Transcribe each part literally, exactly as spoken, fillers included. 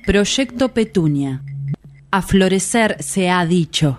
Proyecto Petunia. A florecer se ha dicho.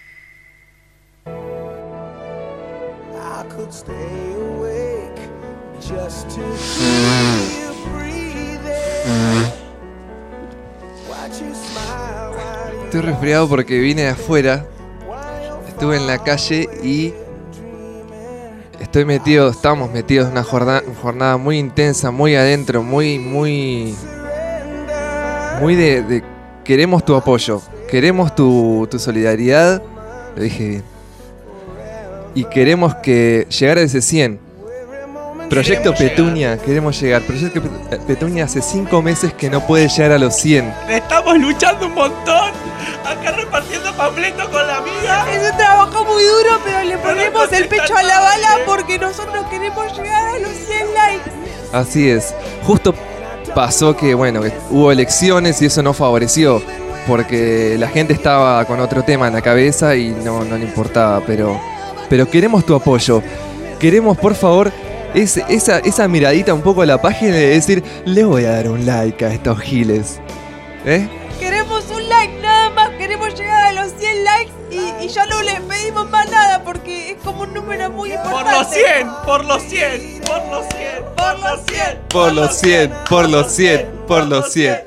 Estoy resfriado porque vine de afuera. Estuve en la calle y estoy metido, estamos metidos en una jornada, jornada muy intensa, muy adentro, muy, muy, muy de, de queremos tu apoyo, queremos tu, tu solidaridad. Lo dije bien. Y queremos que llegar a ese cien. Proyecto Queremos Petunia, llegar. queremos llegar. Proyecto Pet- Petunia hace cinco meses que no puede llegar a los cien. Estamos luchando un montón. Acá repartiendo panfletos con la amiga. Es un trabajo muy duro, pero le ponemos el contestar pecho a la todo bala bien. porque nosotros queremos llegar a los cien likes. Así es. Justo pasó que, bueno, que hubo elecciones y eso no favoreció. Porque la gente estaba con otro tema en la cabeza y no, no le importaba. Pero, pero queremos tu apoyo. Queremos, por favor, ese- esa, esa miradita un poco a la página y decir, le voy a dar un like a estos giles. ¿Eh? Queremos un like nada más, queremos llegar a los cien likes y, y ya no le pedimos más nada porque es como un número muy importante. Por los cien, por los cien, por los cien, por los cien. Por los cien, por los cien, por los cien.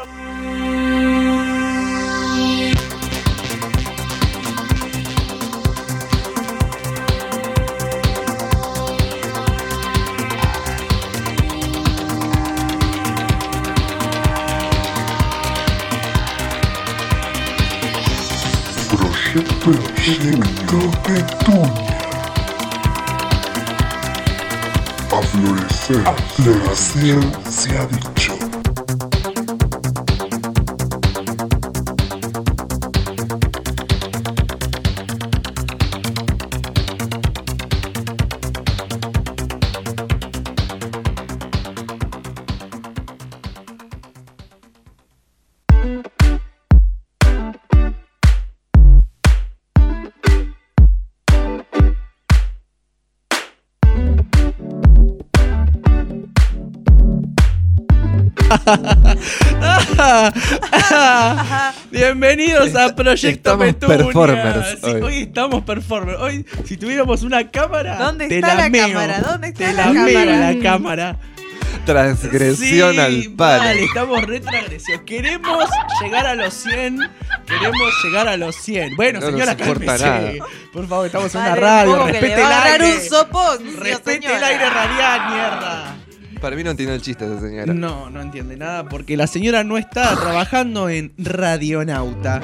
Proyecto Petunia. A florecer, a florecer se ha dicho. Bienvenidos a Proyecto Estamos Petunia. performers Sí, hoy. hoy estamos performers. Hoy, si tuviéramos una cámara, ¿Dónde te está la meo. cámara? ¿Dónde está te la la meo cámara? la cámara. Transgresión Sí, al palo. Vale, estamos retrogresión. Queremos llegar a los cien. Queremos llegar a los cien. Bueno, No nos señora, importa cálmese. Por favor, estamos en una Dale, radio. un poco que Respete le va el a agarrar aire. un sopón, Respete señora. el aire radial, mierda. Para mí no entiende el chiste esa señora. No, no entiende nada porque la señora no está trabajando en Radionauta.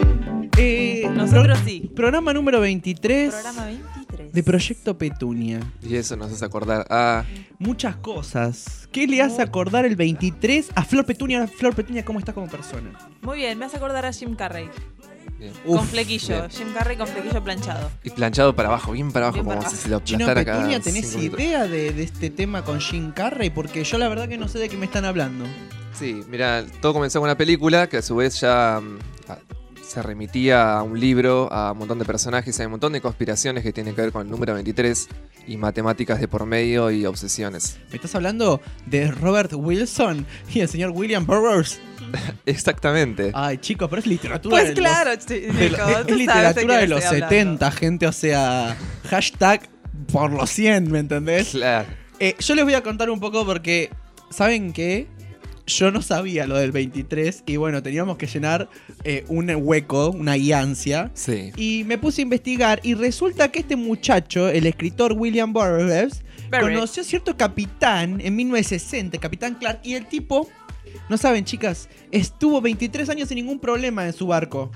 Eh, Nosotros pro- sí. Programa número veintitrés Programa veintitrés. de Proyecto Petunia. Y eso nos hace acordar a... Muchas cosas. ¿Qué le hace acordar el veintitrés a Flor Petunia? Flor Petunia, ¿cómo estás como persona? Muy bien, me hace acordar a Jim Carrey. Bien. con Uf, flequillo. bien. Jim Carrey con flequillo planchado. Y planchado para abajo, bien para abajo, Bien como para si abajo. se lo Chino aplastara cada Petunia, ¿tenés cinco minutos. idea de, de este tema con Jim Carrey? Porque yo la verdad que no sé de qué me están hablando. Sí, mira, todo comenzó con una película que a su vez ya mm, a- se remitía a un libro, a un montón de personajes, hay un montón de conspiraciones que tienen que ver con el número veintitrés y matemáticas de por medio y obsesiones. ¿Me estás hablando de Robert Wilson y el señor William Burroughs? Exactamente. Ay, chicos, pero es literatura Pues de claro, los, sí, de Nico, lo- tú es sabes de literatura qué de los estoy hablando. setenta, gente, o sea, hashtag por los cien, ¿me entendés? Claro. Eh, yo les voy a contar un poco porque, ¿saben qué? Yo no sabía lo del veintitrés y bueno, teníamos que llenar eh, un hueco, una guiancia. Sí. Y me puse a investigar y resulta que este muchacho, el escritor William Burroughs, Barrett. conoció a cierto capitán en mil novecientos sesenta, Capitán Clark, y el tipo, no saben chicas, estuvo veintitrés años sin ningún problema en su barco.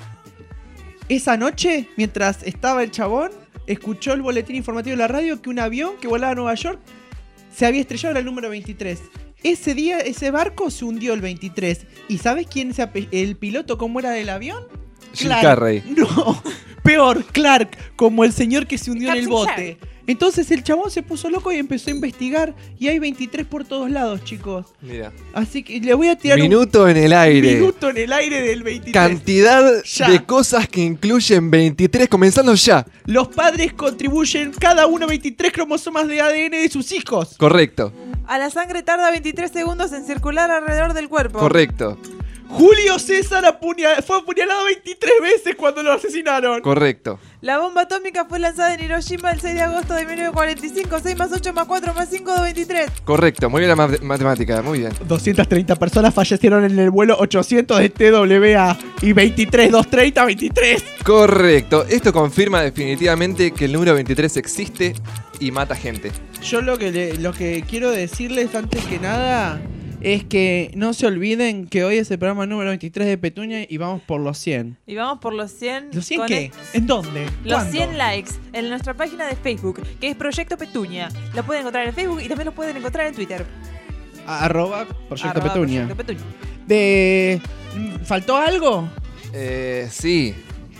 Esa noche, mientras estaba el chabón, escuchó el boletín informativo de la radio que un avión que volaba a Nueva York se había estrellado, era el número veintitrés. Ese día, ese barco se hundió el veintitrés. ¿Y sabes quién es el piloto, cómo era del avión? Jim Carrey. No, peor, Clark, como el señor que se hundió en el Captain bote. Entonces el chabón se puso loco y empezó a investigar. Y hay veintitrés por todos lados, chicos. Mira. Así que le voy a tirar Minuto en el un aire. minuto en el aire del veintitrés. Cantidad Ya. de cosas que incluyen veintitrés, comenzando ya. Los padres contribuyen cada uno veintitrés cromosomas de A D N de sus hijos. Correcto, A la sangre tarda veintitrés segundos en circular alrededor del cuerpo. correcto. Julio César apuñal- fue apuñalado veintitrés veces cuando lo asesinaron. Correcto. La bomba atómica fue lanzada en Hiroshima el seis de agosto de mil novecientos cuarenta y cinco. seis más ocho más cuatro más cinco, veintitrés. Correcto. Muy bien la ma- matemática. Muy bien. doscientas treinta personas fallecieron en el vuelo ochocientos de T W A y veintitrés, doscientos treinta, veintitrés. Correcto. Esto confirma definitivamente que el número veintitrés existe y mata gente. Yo lo que, le- lo que quiero decirles antes que nada es que no se olviden que hoy es el programa número veintitrés de Petunia y vamos por los cien. Y vamos por los cien. ¿Los cien con qué? el- ¿En dónde? Los ¿Cuándo? cien likes en nuestra página de Facebook, que es Proyecto Petunia. La pueden encontrar en Facebook y también lo pueden encontrar en Twitter. A- Arroba Proyecto Arroba Petunia. Proyecto Petunia. De... ¿Faltó algo? Eh, sí.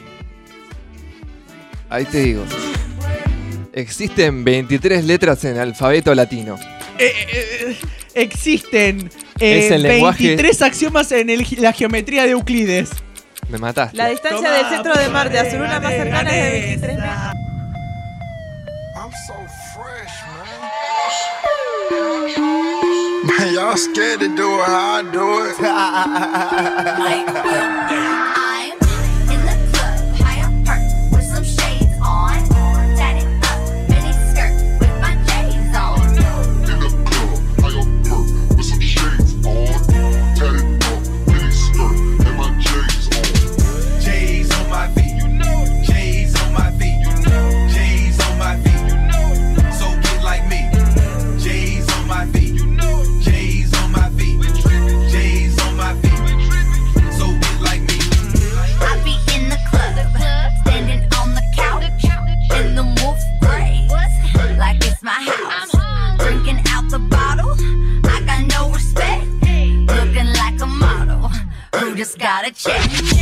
Ahí te digo. Existen veintitrés letras en el alfabeto latino. Eh, eh, existen eh, Es el lenguaje- veintitrés axiomas en el- la geometría de Euclides. Me mataste. La distancia Tomá, del centro de Marte a su gané, luna más gané, cercana es de gané. veintitrés metros. I'm so fresh, man. Man, y'all scared to do it how I do it. I'm in the club, high up perk with some shades on. Tatted up, mini skirt with my J's on. In the club, high up perk with some shades on. Tatted up, mini skirt, and my J's on. J's on my feet, you know. J's on my feet, you know. J's on my feet, you know. So get like me. J's on my feet, you know. J's on my feet. J's on my feet. So get like me. I be in the club, standing on the couch in the wolf gray, like it's my house. Drinking out the bottle, I got no respect. Looking like a model who just got a check.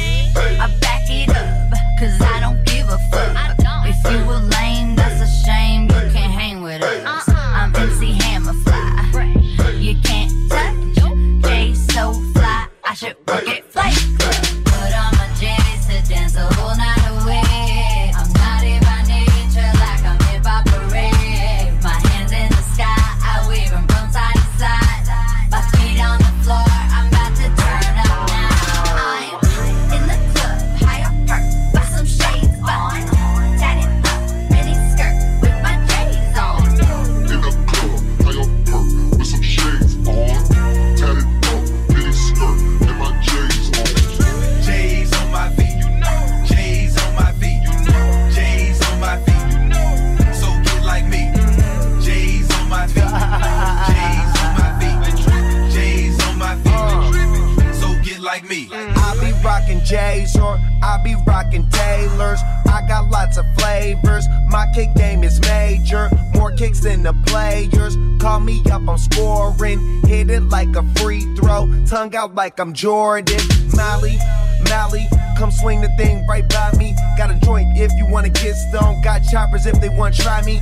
I back it up, cause I don't give a fuck. If you were lame, that's a shame. You can't hang with us. I'm M C Hammerfly. You can't touch. Jay so fly, I should work at Flight Club. Put on my J's to dance the whole night away. I'm naughty by nature, like I'm hip hop parade. My hands in the sky, I wave them from side to side. My feet on the floor, I'm about to turn up now. I'm in the club, high up perk, with some shades on. Tatted up, mini skirt with my J's on. In the club, high up perk with some shades on. Tatted up, mini skirt, and my J's on. J's on my feet, you know. J's on my feet, you know. J's on my feet, you know. So get like me. J's on my feet. J's on my feet. J's on my feet. So get like me. I be rockin' J's or I be rockin' Taylors. I got lots of flavors. My kick game is major. More kicks than the players. Call me up, I'm scoring. Hit it like a free throw. Tongue out like I'm Jordan. Mally, Mally, come swing the thing right by me. Got a joint if you wanna get stoned. Got choppers if they wanna try me.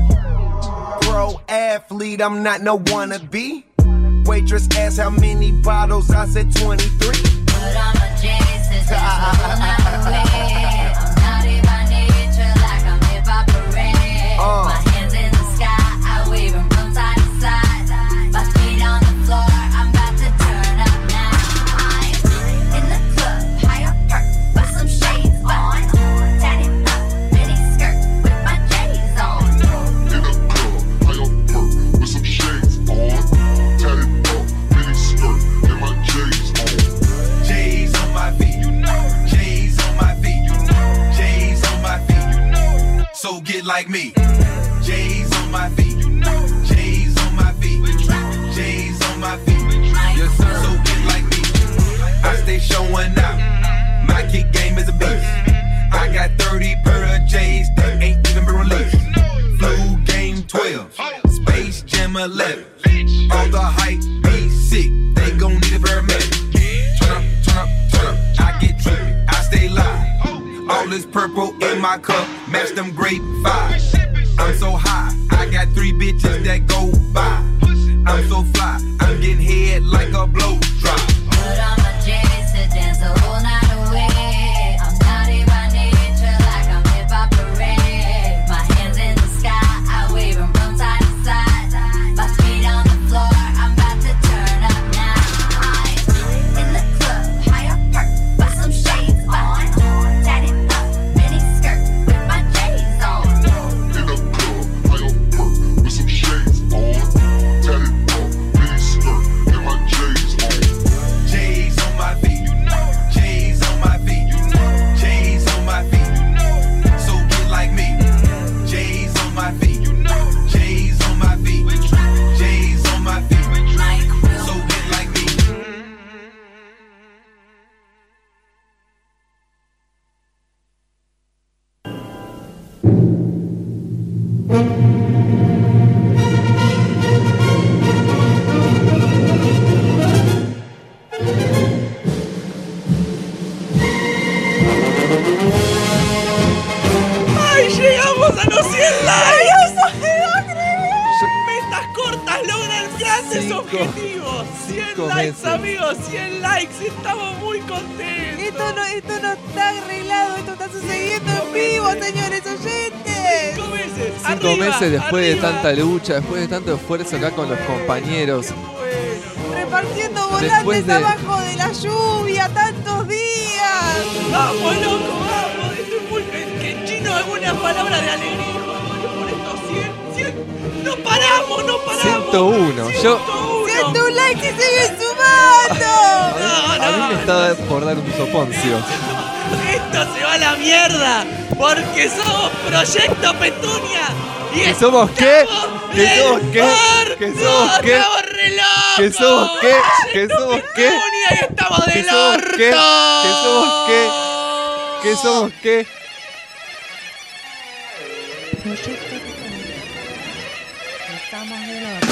Pro athlete, I'm not no wannabe. Waitress asked how many bottles, I said twenty-three. Put on my J's to dance the whole night away. I'm naughty by nature, like I'm hip hop parade. Uh. My hands in the sky, I wave them from side to side. My feet on the floor, I'm about to turn up now. I'm in the club, high up perk, with some shades on. Tatted up, mini skirt with my J's on. In the club, high up perk with some shades on. Tatted up, mini skirt, and my J's on. J's on my feet, you know. J's on my feet, you know. J's on my feet, you know. So get like me. J's on my feet, you know. J's on my feet. J's on my feet. Yes, sir. So get like me. I stay showing out. My kick game is a beast. I got thirty pair of J's that ain't even been released. Flu game twelve. Space Jam eleven. All the hype be sick. They gon' need a paramedic. Turn up, turn up, turn up. I get trippy, I stay live. All this purple in my cup, match them grape vibes. I'm so high, I got three bitches that go by. I'm so fly, I'm getting head like a blow drop. Put on my J's to dance the whole night away. I'm naughty by nature, like I'm hip hop parade. My hands in the sky, I wave them from side to side. My feet on the floor, I'm about to turn up now. I'm in the club, cien likes. Metas cortas logran grandes Cinco- objetivos. cien cinco likes, meses. amigos. cien likes. Estamos muy contentos. Esto no, esto no está arreglado, esto está sucediendo en vivo, señores oyentes. Cinco meses. Cinco Arriba, meses después arriba. de tanta lucha, después de tanto esfuerzo acá con los compañeros. Repartiendo Después volantes de- abajo de la lluvia tantos días. Vamos, loco, vamos. Estoy muy... Que en chino algunas palabras de alegría. Por estos cien, cien. No paramos, no paramos. ciento uno. Yo, ciento un likes y siguen sumando. a No, mí no. me está por dar un soponcio. Esto se va a la mierda. Porque somos Proyecto Petunia. Y ¿Que somos qué? ¿Que del somos qué? orto. ¿Que somos qué? Estamos re locos. ¿Que somos qué? ¿Que somos qué? Petunia y estamos ¿Que del somos orto. qué? ¿Que somos qué? ¿Que somos qué? Estamos del orto.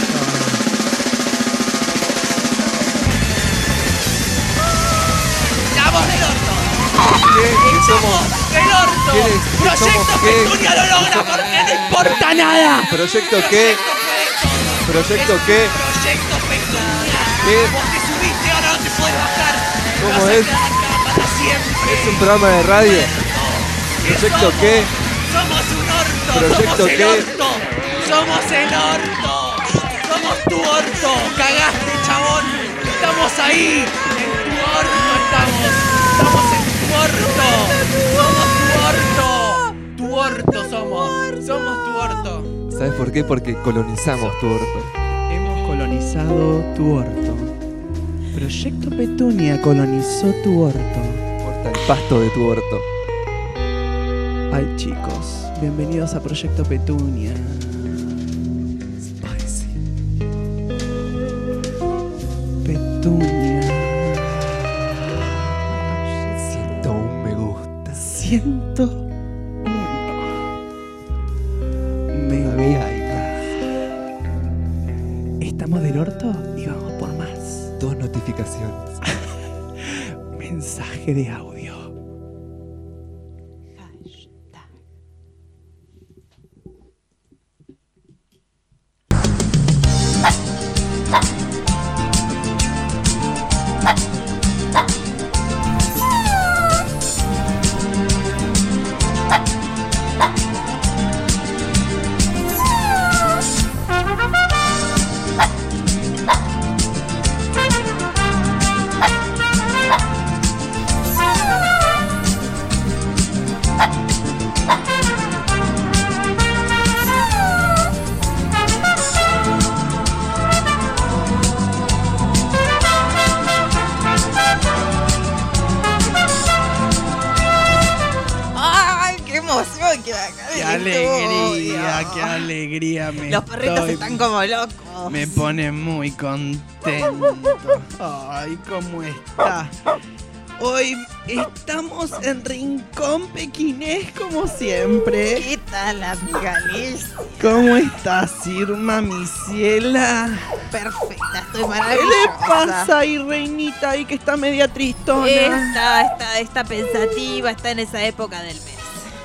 Estamos del orto. ¿Qué? ¿Que somos Del orto. ¿Quién es? ¿Que Proyecto somos qué? Petunia lo logra porque no importa nada. proyecto qué? ¿Proyecto qué? Proyecto Petunia. ¿Qué? Vos te subiste, ahora no te puedes bajar. ¿Cómo Vas a es? quedar acá para siempre. ¿Es un programa de radio? ¿Proyecto somos? qué? Somos un orto. ¿Proyecto somos el qué? orto. Somos el orto. Somos tu orto. Cagaste, chabón. Estamos ahí. En tu orto estamos. Estamos en tu orto. Somos tu orto. Tu orto somos. Somos tu orto. ¿Sabes por qué? Porque colonizamos tu orto. Hemos colonizado tu orto. Proyecto Petunia colonizó tu orto. Corta el pasto de tu orto. Ay, chicos, bienvenidos a Proyecto Petunia. Ay, sí. Petunia. ciento uno me gusta. Ciento uno. Me Todavía hay gusta. Estamos del orto y vamos por más. dos notificaciones. Mensaje de audio. ¡Ay, qué emoción que acá! ¡Qué alegría! ¡Qué alegría! Me Los perritos estoy- están como locos. Me pone muy contento. Ay, ¿cómo está? Hoy estamos en Rincón Pequinés como siempre. ¿Qué tal, amiga Liz? ¿Cómo estás, Irma, mi ciela? Perfecta, estoy ¿Qué maravillosa. le pasa ahí, reinita, ahí que está media tristona? Está, está, está pensativa, está en esa época del mes.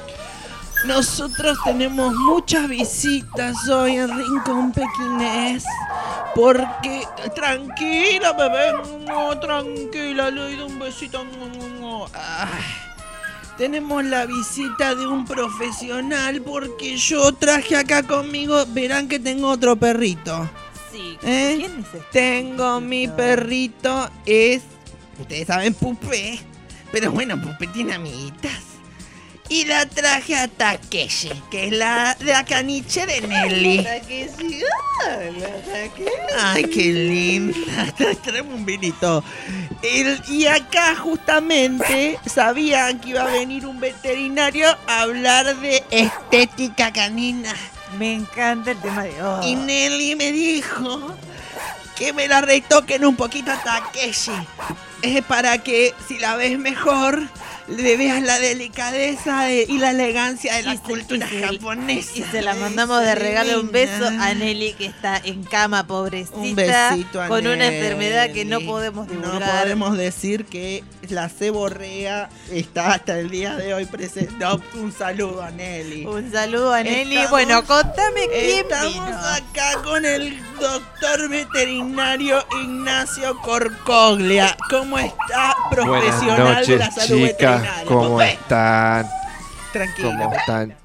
Nosotros tenemos muchas visitas hoy en Rincón Pequinés. Porque, tranquila, bebé, no, tranquila, le doy un besito. Ay, tenemos la visita de un profesional porque yo traje acá conmigo, verán que tengo otro perrito. Sí, ¿Eh? ¿quién es este? Tengo mi perrito, es, ustedes saben, Pupe, pero bueno, Pupe tiene amiguitas. Y la traje a Takeshi, que es la, la caniche de Nelly. Takeshi, hola, Takeshi. Ay, qué linda. Traemos un vinito. El- y acá justamente sabían que iba a venir un veterinario a hablar de estética canina. Me encanta el tema de hoy. Y Nelly me dijo que me la retoquen un poquito a Takeshi. Es para que si la ves mejor, le veas la delicadeza de- y la elegancia de la Y se- cultura y se- japonesa. Y se la mandamos de regalo un beso a Nelly, que está en cama, pobrecita. Un besito a con una Nelly. enfermedad que no podemos divulgar. No podemos decir que la ceborrea está hasta el día de hoy presente. No, un saludo a Nelly. Un saludo a Nelly. Estamos- Bueno, contame quién Estamos vino. acá con el doctor veterinario Ignacio Corcoglia. ¿Cómo está, profesional Buenas de la noches, salud chicas. veterinaria? ¿Cómo Ve, están? Tranquila. ¿Cómo están?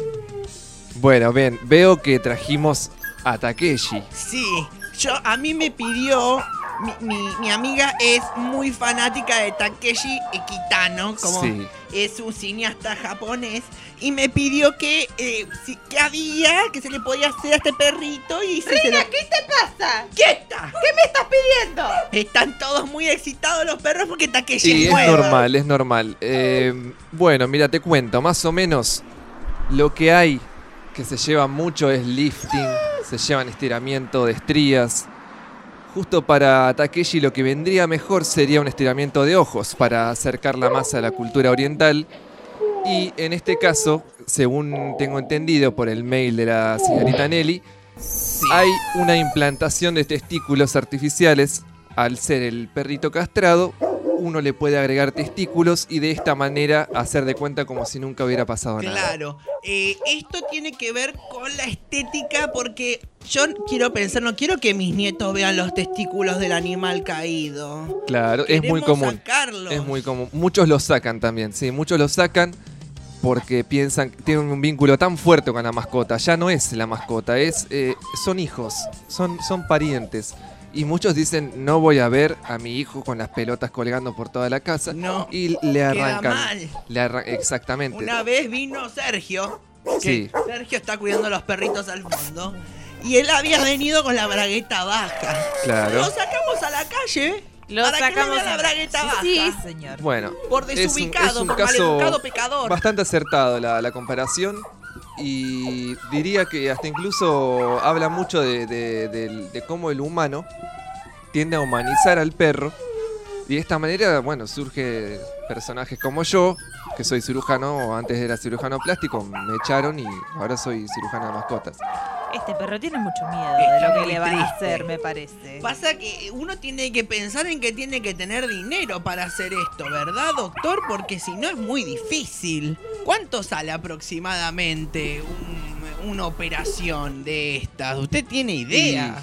Bueno, bien, veo que trajimos a Takeshi. Sí, yo a mí me pidió. Mi, mi, mi amiga es muy fanática de Takeshi Kitano, como Sí. es un cineasta japonés, y me pidió que, eh, si, que había, que se le podía hacer a este perrito y se, se lo- ¿Qué te pasa? ¡Quieta! ¿Qué me estás pidiendo? Están todos muy excitados los perros porque Takeshi Y es es nueva. normal, es normal. Eh, bueno, mira, te cuento, más o menos lo que hay que se lleva mucho es lifting, se llevan estiramiento de estrías. Justo para Takeshi lo que vendría mejor sería un estiramiento de ojos para acercarla más a la cultura oriental. Y en este caso, según tengo entendido por el mail de la señorita Nelly, hay una implantación de testículos artificiales. Al ser el perrito castrado, uno le puede agregar testículos y de esta manera hacer de cuenta como si nunca hubiera pasado nada. Claro, eh, esto tiene que ver con la estética porque yo quiero pensar, no quiero que mis nietos vean los testículos del animal caído. Claro, es muy Queremos común. sacarlos. Es muy común. Muchos los sacan también, sí, muchos los sacan porque piensan que tienen un vínculo tan fuerte con la mascota. Ya no es la mascota, es eh, son hijos, son, son parientes. Y muchos dicen, no voy a ver a mi hijo con las pelotas colgando por toda la casa. No, y le queda arrancan. mal. Le arran- exactamente. Una vez vino Sergio, que Sí. Sergio está cuidando a los perritos al fondo, y él había venido con la bragueta baja. Claro. Lo sacamos a la calle Lo para sacamos que no vea la a- bragueta baja. Sí, señor. Bueno, Por es un- desubicado, es un por caso maleducado pecador. bastante acertado la, la comparación. Y diría que hasta incluso habla mucho de, de- del- de cómo el humano tiende a humanizar al perro. Y de esta manera, bueno, surge personajes como yo, que soy cirujano, antes era cirujano plástico, me echaron y ahora soy cirujano de mascotas. Este perro tiene mucho miedo Está de lo que muy le van a triste. hacer, me parece. Pasa que uno tiene que pensar en que tiene que tener dinero para hacer esto, ¿verdad, doctor? Porque si no es muy difícil. ¿Cuánto sale aproximadamente un- una operación de estas? ¿Usted tiene idea?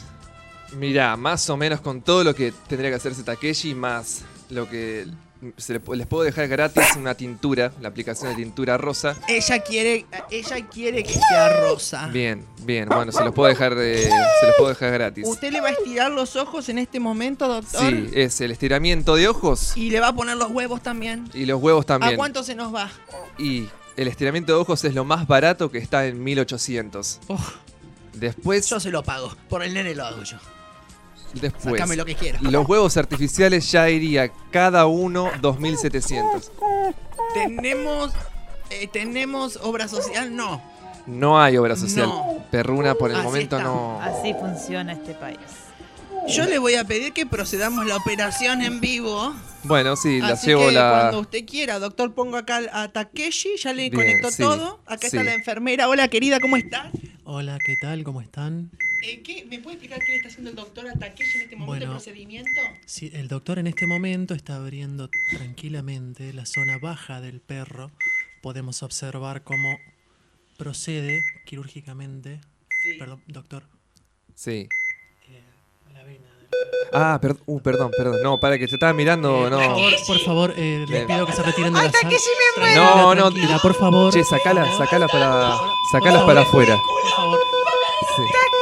Y, mirá, más o menos con todo lo que tendría que hacerse Takeshi, más lo que se le- les puedo dejar gratis una tintura, la aplicación de tintura rosa. Ella quiere, ella quiere que sea rosa. Bien, bien, bueno, se los puedo dejar, eh, se los puedo dejar gratis. ¿Usted le va a estirar los ojos en este momento, doctor? Sí, es el estiramiento de ojos ¿Y le va a poner los huevos también? y los huevos también. ¿A cuánto se nos va? Y el estiramiento de ojos es lo más barato, que está en mil ochocientos. Uf, Después, yo se lo pago. Por el nene lo hago yo. después Sácame lo que quiera. los huevos artificiales ya iría cada uno dos mil setecientos. Tenemos. eh, ¿Tenemos obra social? No. No hay obra social. No. Perruna por el Así momento está. no. Así funciona este país. Yo le voy a pedir que procedamos la operación en vivo. Bueno, sí, la Así llevo que la. cuando usted quiera, doctor, pongo acá a Takeshi, ya le Bien, conectó sí, todo. Acá sí. está la enfermera. Hola, querida, ¿cómo estás? Hola, ¿qué tal? ¿Cómo están? Eh, ¿qué? ¿Me puede explicar qué le está haciendo el doctor a Takeshi en este momento de Bueno. procedimiento? Sí, el doctor en este momento está abriendo tranquilamente la zona baja del perro. Podemos observar cómo procede quirúrgicamente. Sí. Perdón, doctor. Sí. eh, la vena del- Ah, per- uh, perdón, perdón. No, para que te estaba mirando, Eh, no. Por favor, por favor eh, les Bien. pido que se retiren de la Hasta sala. que sí me Tranquila, No, no, tranquila, por favor. Che, sacala, sacala para. Sacalas favor. para afuera. Por favor, Sí.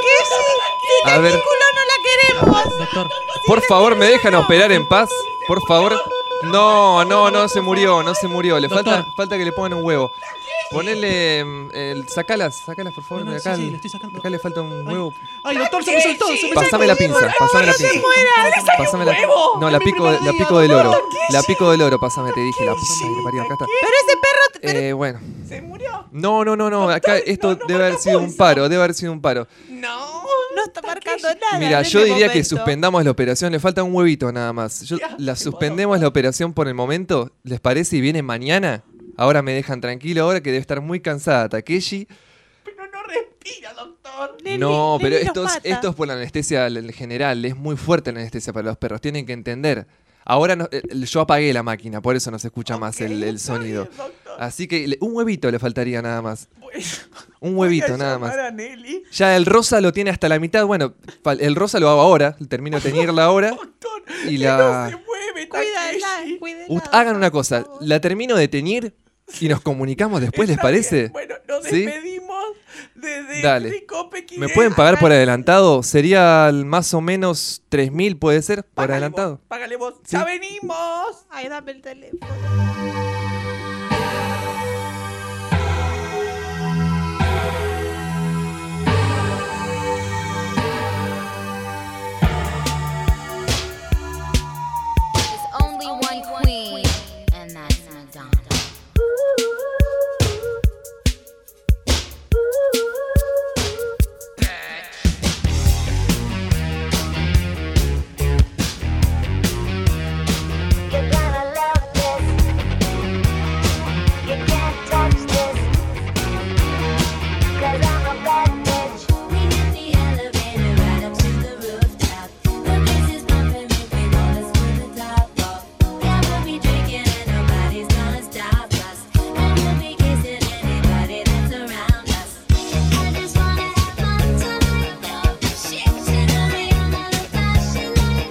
¿Qué? A ver, ¡Culo no la queremos! doctor. por favor, ¿me dejan operar en paz? Por favor. No, no, no se murió, no se murió. Le Doctor. falta, falta que le pongan un huevo. Ponele. mm, El, sacalas, sacalas, por favor. No, no, acá, sí, sí, le estoy sacando. acá le falta un Ay. huevo. Ay, doctor, se me soltó. Se me Pásame la pinza, pásame la pinza. Pásame la. No, la pico, la pico del oro. La pico del oro, pásame, te dije. La puta que parió, acá está. Pero ese perro... Eh, bueno. ¿Se murió? No, no, no, no. Acá esto debe haber sido un paro, debe haber sido un paro. No. No está marcando nada. Mira, en yo este diría que momento. suspendamos la operación. Le falta un huevito nada más. Yo, la suspendemos la operación por el momento. ¿Les parece? Y viene mañana. Ahora me dejan tranquilo. Ahora que debe estar muy cansada Takeshi. Pero no respira, doctor. Nelly, No, pero Nelly esto nos es, mata. esto es por la anestesia en general. Es muy fuerte la anestesia para los perros. Tienen que entender. Ahora no- eh, yo apagué la máquina, por eso no se escucha más el, el sonido. Así que le- un huevito le faltaría nada más. Un huevito nada más. Llamar a Nelly. Ya el rosa lo tiene hasta la mitad. Bueno, fal- el rosa lo hago ahora. Termino de teñirla ahora. Y la... Cuídala, cuídala. Ut- hagan una cosa. La termino de teñir y nos comunicamos después, ¿les Está parece? bien. Bueno, nos ¿Sí? despedimos desde Dale. Fricope Quidel. ¿Me pueden pagar por adelantado? Sería el más o menos tres mil, ¿puede ser? Por Págale adelantado. vos, págale vos. Sí. ¡Ya venimos! Ay, dame el teléfono. There's only one queen, and that's Madonna. You're gonna love this. You can't touch this. 'Cause I'm a bad bitch. We hit the elevator right up to the rooftop. The place is pumping, making all us with the top off. Yeah, we'll be drinking and nobody's gonna stop us. And we'll be kissing anybody that's around us. I just wanna have fun tonight. Shit, tonight, I'm gonna flashing light.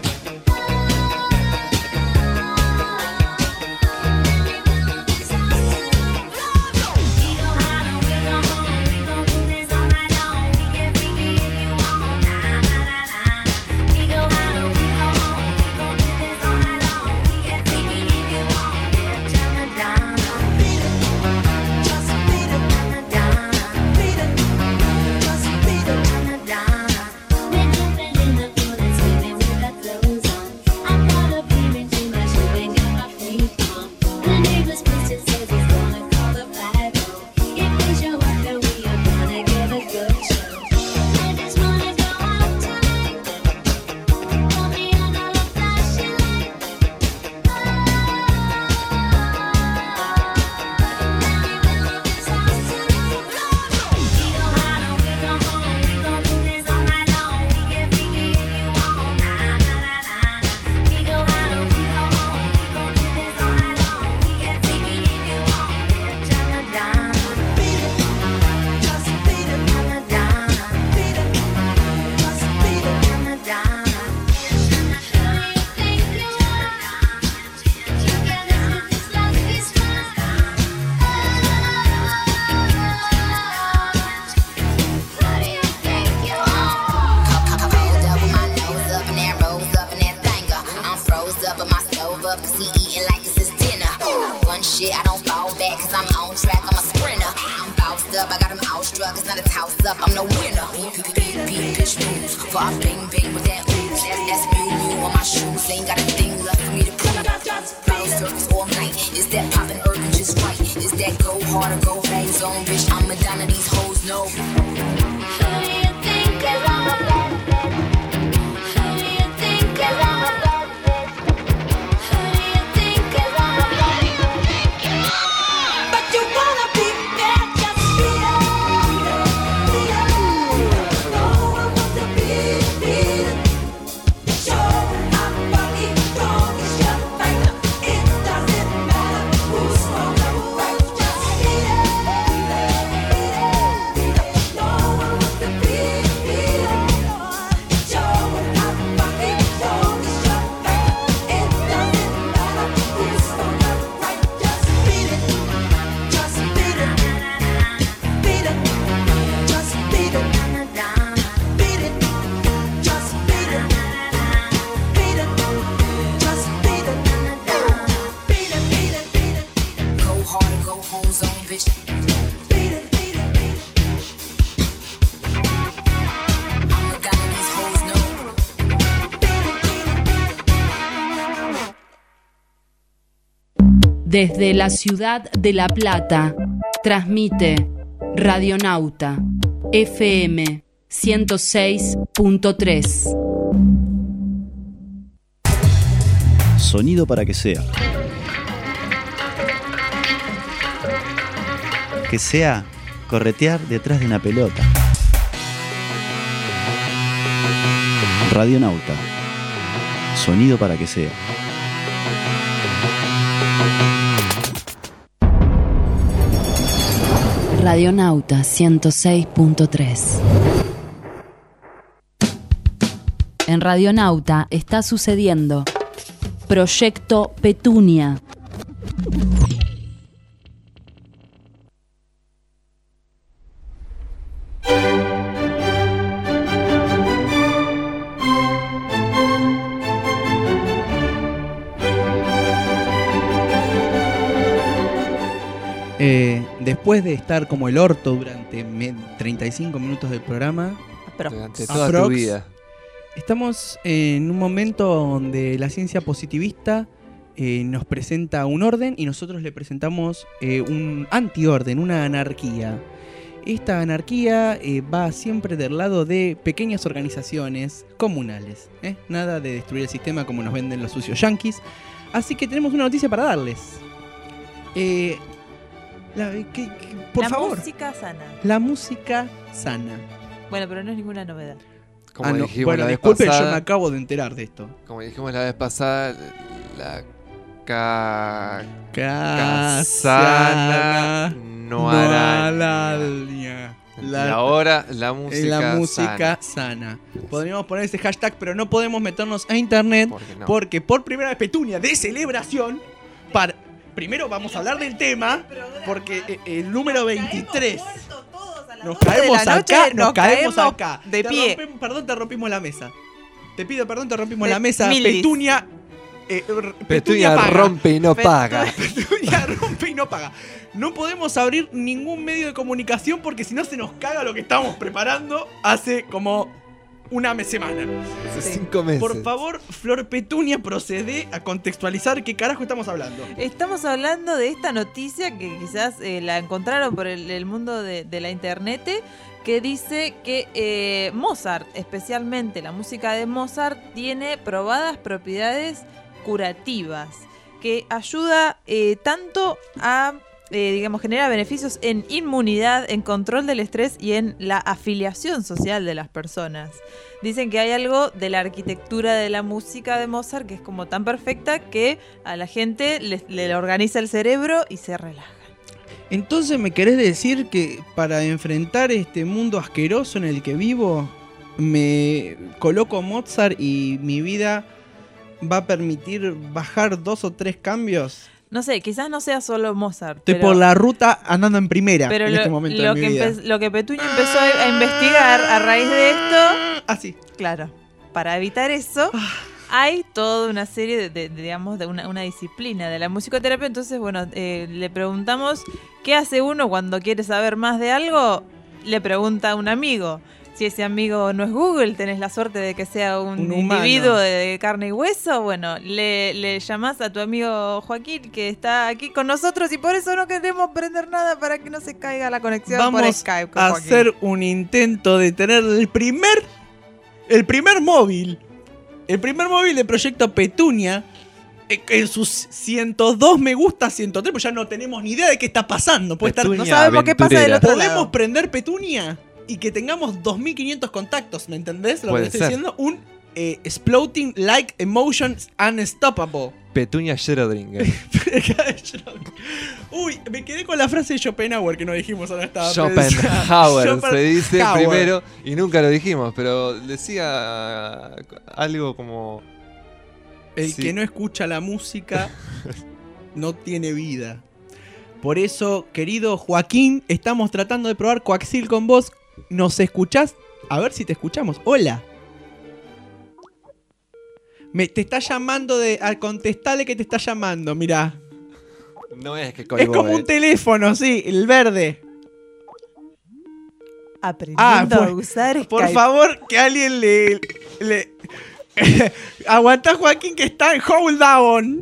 Shit, I don't fall back cause I'm on track, I'm a sprinter. I'm bounced up, I got him outstruck, it's not a toss up, I'm no winner. Beat, beat, bitch moves, for I bang, bang with that ooze. That's, that's me, you on my shoes, ain't got a thing left for me to prove. Bounce circles all night, is that poppin' urban just right? Is that go hard or go fast zone, bitch? I'm Madonna, these hoes know. Who do you think is I'm a bad bitch? Who do you think is I'm a bad bitch? Who do you think is I'm a bad bitch? But you wanna be bad, just be it. Be it. No one wants to be it. Show up, body, strong as your fighter. It doesn't matter who's wrong or right. Just be it. Be it. No one wants to be it. Show up, body, strong as your fighter. It doesn't matter who's wrong or right. Just beat it. Just beat it. Beat it. Just beat it. Beat it. Just beat it. Beat it. Just beat it. Beat it, beat it, beat it. Go hard or go home zone, bitch. Beat it, beat it, beat it. I'm the guy that these hoes know. Beat it, beat it, beat it. Desde la ciudad de La Plata, transmite Radionauta F M ciento seis punto tres. Sonido para que sea. Que sea corretear detrás de una pelota. Radionauta. Sonido para que sea. Radionauta ciento seis punto tres. En Radionauta está sucediendo Proyecto Petunia. Eh, después de estar como el orto durante me- treinta y cinco minutos del programa, Durante toda aprox, tu vida. estamos en un momento donde la ciencia positivista eh, nos presenta un orden y nosotros le presentamos eh, un antiorden, una anarquía. Esta anarquía eh, va siempre del lado de pequeñas organizaciones comunales, ¿eh? Nada de destruir el sistema como nos venden los sucios yanquis. Así que tenemos una noticia para darles. Eh, la- que- que- por la favor, música sana. la música sana. Bueno, pero no es ninguna novedad. Como Ah, no, dijimos bueno, la vez disculpen, yo pasada, me acabo de enterar de esto. como dijimos la vez pasada, la ca... Casana casana no araña. araña. Y ahora la música, la música sana. Podríamos poner ese hashtag, pero no podemos meternos a internet ¿Por qué no? porque por primera vez Petunia de celebración. Para, primero vamos a hablar del tema porque eh, el número veintitrés. Nos caemos de la noche, acá, nos nos caemos caemos acá. de Te pie. rompemos- perdón, te rompimos la mesa. Te pido perdón, te rompimos De- la mesa. Mildis. Petunia. eh, r- Petunia paga. rompe y no Pet- paga. Petunia rompe y no paga. No podemos abrir ningún medio de comunicación porque si no se nos caga lo que estamos preparando hace como una me- semana. Hace cinco meses. Por favor, Flor Petunia, procede a contextualizar qué carajo estamos hablando. Estamos hablando de esta noticia que quizás eh, la encontraron por el, el mundo de, de la internet, que dice que eh, Mozart, especialmente la música de Mozart, tiene probadas propiedades curativas, que ayuda eh, tanto a, eh, digamos, genera beneficios en inmunidad, en control del estrés y en la afiliación social de las personas. Dicen que hay algo de la arquitectura de la música de Mozart que es como tan perfecta que a la gente le, le organiza el cerebro y se relaja. Entonces, ¿me querés decir que para enfrentar este mundo asqueroso en el que vivo, me coloco Mozart y mi vida va a permitir bajar dos o tres cambios? No sé, quizás no sea solo Mozart. Estoy pero, por la ruta andando en primera pero en lo, este momento lo de que mi vida. empe- lo que Petunia empezó a, a investigar a raíz de esto, Ah, sí. claro, para evitar eso, hay toda una serie de, de- de, digamos, de una, una disciplina de la musicoterapia. Entonces, bueno, eh, le preguntamos qué hace uno cuando quiere saber más de algo. Le pregunta a un amigo. Si ese amigo no es Google, tenés la suerte de que sea un, Un humano. individuo de, de carne y hueso. Bueno, le, le llamás a tu amigo Joaquín, que está aquí con nosotros, y por eso no queremos prender nada para que no se caiga la conexión por Vamos Skype con a Joaquín. hacer un intento de tener el primer, el primer móvil, el primer móvil de Proyecto Petunia eh, en sus ciento dos me gusta, ciento tres, pues ya no tenemos ni idea de qué está pasando. Puede estar, Petunia no sabemos qué pasa del aventurera. otro ¿podemos lado. prender Petunia? Y que tengamos dos mil quinientos contactos, ¿me entendés? Lo Puede que estoy ser. diciendo, un eh, exploding like emotions unstoppable. Petunia Schrödinger. Uy, me quedé con la frase de Schopenhauer que no dijimos ahora estaba Schopenhauer se dice Schopenhauer. primero y nunca lo dijimos, pero decía algo como... El Sí. que no escucha la música no tiene vida. Por eso, querido Joaquín, estamos tratando de probar Coaxil con vos. ¿Nos escuchás? A ver si te escuchamos. Hola. Me, te está llamando de... Al contestale que te está llamando, mirá. No es que Es colgó, como eh. un teléfono, sí, el verde. Aprendiendo Ah, a por- usar Por Skype. favor, que alguien le... le... Aguantá, Joaquín, que está en hold down.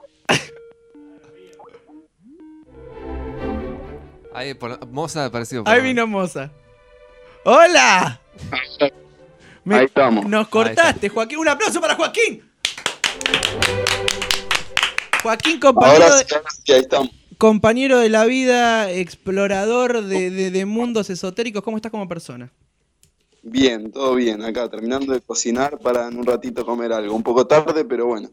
Ahí, por, Moza apareció. por Ahí lo vino Moza. ¡Hola! Me- Ahí estamos. Nos cortaste, Joaquín. Un aplauso para Joaquín. Joaquín, compañero, Ahora de, sí, ahora sí, ahí estamos. compañero de la vida, explorador de, de- de mundos esotéricos. ¿Cómo estás como persona? Bien, todo bien. Acá terminando de cocinar para en un ratito comer algo. Un poco tarde, pero bueno.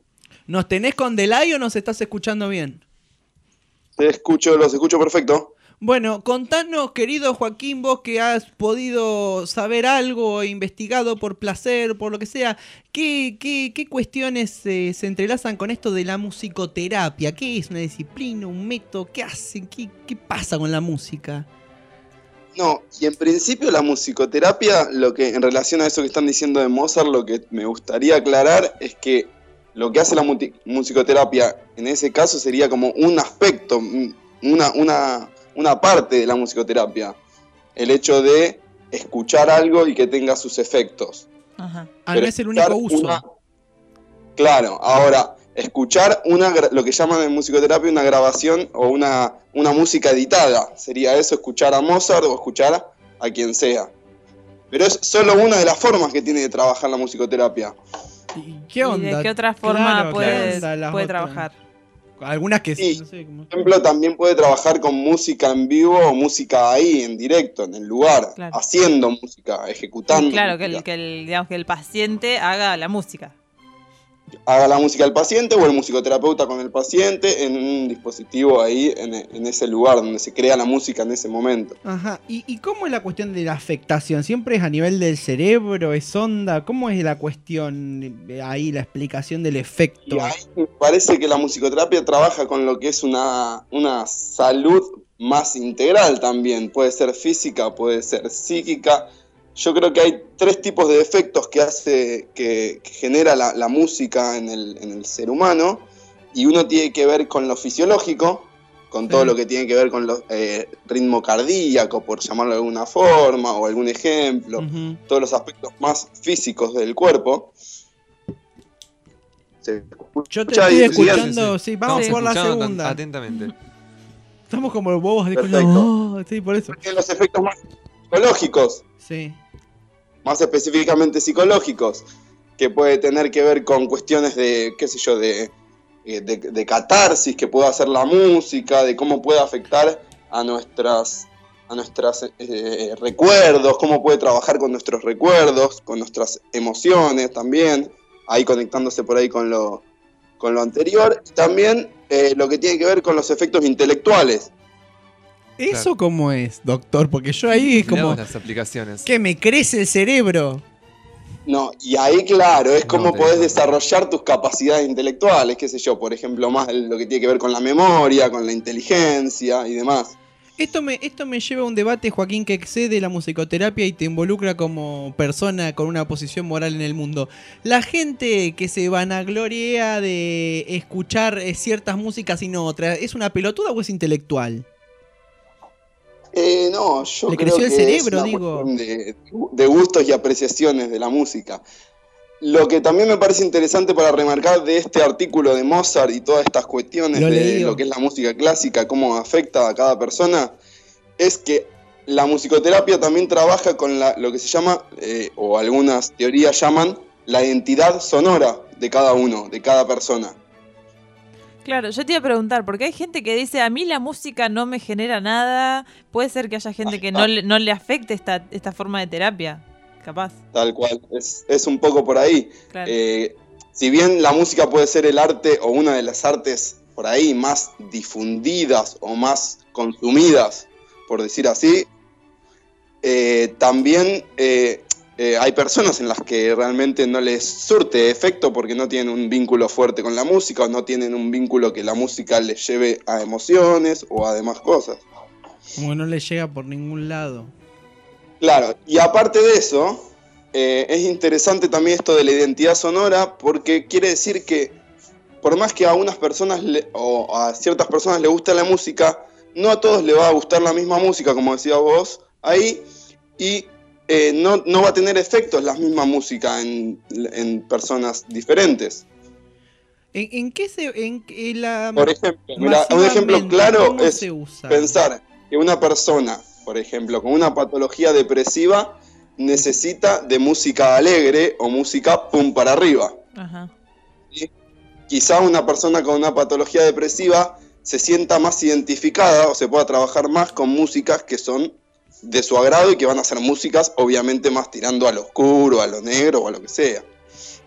¿Nos tenés con delay o nos estás escuchando bien? Te escucho, los escucho perfecto. Bueno, contanos, querido Joaquín, vos que has podido saber algo, investigado por placer, por lo que sea, ¿qué, qué, qué cuestiones eh, se entrelazan con esto de la musicoterapia? ¿Qué es una disciplina, un método? ¿Qué hacen? ¿Qué, qué pasa con la música? No, y en principio la musicoterapia, lo que en relación a eso que están diciendo de Mozart, lo que me gustaría aclarar es que lo que hace la mu- musicoterapia en ese caso sería como un aspecto, una, una, una parte de la musicoterapia. El hecho de escuchar algo y que tenga sus efectos. Ajá. Ah, no es el único uso. Una... Claro, ahora, escuchar una lo que llaman en musicoterapia una grabación o una, una música editada. Sería eso, escuchar a Mozart o escuchar a quien sea. Pero es solo una de las formas que tiene de trabajar la musicoterapia. ¿Qué onda? ¿Y de qué otra forma Claro, puede, ¿qué onda las puede otras? trabajar? Algunas que Sí, no sé cómo. por ejemplo, también puede trabajar con música en vivo o música ahí, en directo, en el lugar, Claro. haciendo música, ejecutando. Y claro, que música. el, que, el, digamos, que el paciente haga la música. Haga la música el paciente o el musicoterapeuta con el paciente en un dispositivo ahí, en, en ese lugar donde se crea la música en ese momento. Ajá. ¿Y, ¿Y cómo es la cuestión de la afectación? ¿Siempre es a nivel del cerebro? ¿Es onda? ¿Cómo es la cuestión eh, ahí, la explicación del efecto? Y ahí me parece que la musicoterapia trabaja con lo que es una, una salud más integral también. Puede ser física, puede ser psíquica. Yo creo que hay tres tipos de efectos que hace, que, que genera la, la música en el, en el ser humano, y uno tiene que ver con lo fisiológico, con todo Sí. lo que tiene que ver con el eh, ritmo cardíaco, por llamarlo de alguna forma, o algún ejemplo, Ujú. todos los aspectos más físicos del cuerpo. ¿Se Yo te escucha estoy ahí, escuchando, sí, Julián? vamos Estamos por la escuchando segunda. tan- atentamente. Estamos como los bobos de Perfecto. oh, sí, por eso. Porque los efectos más psicológicos, Sí. más específicamente psicológicos, que puede tener que ver con cuestiones de, qué sé yo, de, de, de catarsis que puede hacer la música, de cómo puede afectar a nuestras, a nuestros eh, recuerdos, cómo puede trabajar con nuestros recuerdos, con nuestras emociones también, ahí conectándose por ahí con lo, con lo anterior. También eh, lo que tiene que ver con los efectos intelectuales. ¿Eso Claro. cómo es, doctor? Porque yo ahí es como Miramos las aplicaciones. que me crece el cerebro. No, y ahí claro, es No, cómo te- podés desarrollar tus capacidades intelectuales, qué sé yo, por ejemplo, más lo que tiene que ver con la memoria, con la inteligencia y demás. Esto me, esto me lleva a un debate, Joaquín, que excede la musicoterapia y te involucra como persona con una posición moral en el mundo. La gente que se vanagloria de escuchar eh, ciertas músicas y no otras, ¿es una pelotuda o es intelectual? Eh, no, yo Le creo creció el que cerebro, es una digo. cuestión de, de gustos y apreciaciones de la música. Lo que también me parece interesante para remarcar de este artículo de Mozart y todas estas cuestiones Lo he de leído. lo que es la música clásica, cómo afecta a cada persona, es que la musicoterapia también trabaja con la, lo que se llama, eh, o algunas teorías llaman, la identidad sonora de cada uno, de cada persona. Claro, yo te iba a preguntar, porque hay gente que dice, a mí la música no me genera nada, puede ser que haya gente que no le, no le afecte esta, esta forma de terapia, capaz. Tal cual, es, es un poco por ahí. Claro. Eh, si bien la música puede ser el arte o una de las artes por ahí más difundidas o más consumidas, por decir así, eh, también eh, eh, hay personas en las que realmente no les surte efecto porque no tienen un vínculo fuerte con la música o no tienen un vínculo que la música les lleve a emociones o a demás cosas. Como que no le llega por ningún lado. Claro, y aparte de eso, eh, es interesante también esto de la identidad sonora porque quiere decir que por más que a unas personas le- o a ciertas personas les gusta la música, no a todos les va a gustar la misma música, como decías vos ahí, y eh, no, no va a tener efectos la misma música en, en personas diferentes. ¿En, en qué se...? En, en la, Por ejemplo, mira, un ejemplo masivamente, claro ¿cómo es se usa? pensar que una persona, por ejemplo, con una patología depresiva, necesita de música alegre o música pum para arriba. Ajá. Quizá una persona con una patología depresiva se sienta más identificada o se pueda trabajar más con músicas que son de su agrado y que van a ser músicas obviamente más tirando a lo oscuro, a lo negro o a lo que sea.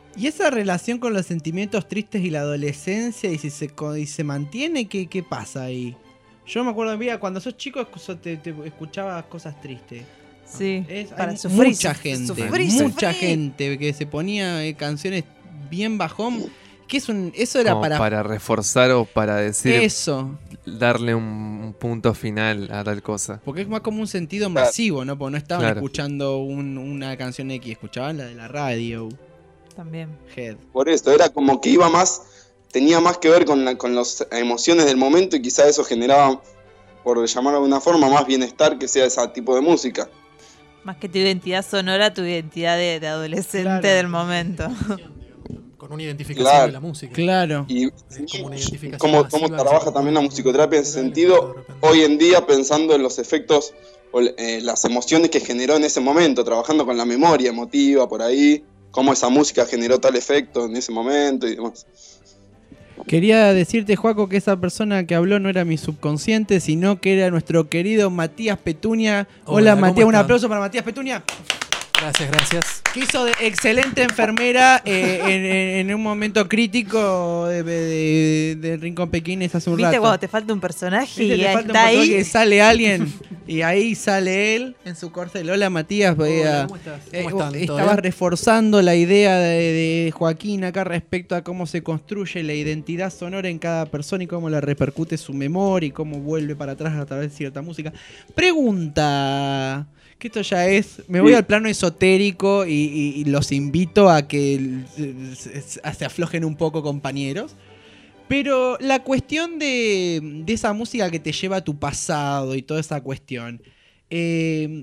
¿Y esa relación con los sentimientos tristes y la adolescencia, y si se, co- y se mantiene, ¿qué, qué pasa ahí? Yo me acuerdo, mira, cuando sos chico escu- te, te escuchabas cosas tristes. Sí, Es, para hay sufrir, mucha suf- gente, sufrir, mucha sufrir. gente que se ponía eh, canciones bien bajón. Que es un, eso era Como para, para reforzar o para decir, eso. darle un, un punto final a tal cosa. Porque es más como un sentido masivo, ¿no? Porque no estaban Claro. escuchando un- una canción X, escuchaban la de la radio. También. Head. Por eso, era como que iba más, tenía más que ver con, la- con las emociones del momento y quizá eso generaba, por llamarlo de alguna forma, más bienestar que sea ese tipo de música. Más que tu identidad sonora, tu identidad de, de adolescente Claro. del momento. Con una identificación Claro. de la música. Claro. Y Es como una identificación cómo, masiva cómo que trabaja se también la pone musicoterapia en ese natural, sentido, de repente. hoy en día pensando en los efectos o eh, las emociones que generó en ese momento, trabajando con la memoria emotiva por ahí, cómo esa música generó tal efecto en ese momento y demás. Quería decirte, Joaco, que esa persona que habló no era mi subconsciente, sino que era nuestro querido Matías Petunia. Hola, Hola, ¿cómo Matías, un están? aplauso para Matías Petunia. Gracias, gracias. Que hizo de excelente enfermera eh, en, en- en un momento crítico de, de- de Rincón Pequines hace un ¿Viste rato. cuando te falta un personaje Viste, y te falta un está personaje ahí? que sale alguien y ahí sale él en su corcel. Hola, Matías. Hola, eh, ¿cómo estás? eh, ¿Cómo están? ¿Todo estabas bien? reforzando la idea de, de Joaquín acá respecto a cómo se construye la identidad sonora en cada persona y cómo le repercute su memoria y cómo vuelve para atrás a través de cierta música. Pregunta, que esto ya es, me voy Sí. al plano esotérico y, y- y los invito a que eh, se, se aflojen un poco, compañeros. Pero la cuestión de, de esa música que te lleva a tu pasado y toda esa cuestión, eh,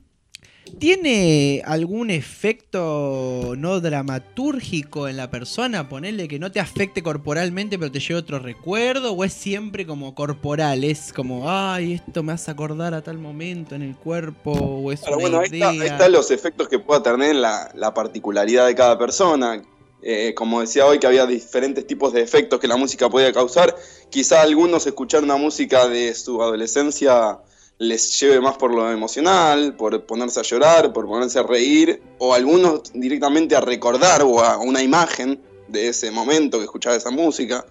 ¿tiene algún efecto no dramatúrgico en la persona? Ponerle que no te afecte corporalmente pero te lleve otro recuerdo, o es siempre como corporal, es como, ay, esto me hace acordar a tal momento en el cuerpo, o es Pero una bueno, ahí, idea. está, ahí están los efectos que pueda tener la, la particularidad de cada persona. Eh, como decía hoy que había diferentes tipos de efectos que la música podía causar, quizá algunos escuchar una música de su adolescencia les lleve más por lo emocional, por ponerse a llorar, por ponerse a reír, o algunos directamente a recordar o a una imagen de ese momento que escuchaba esa música.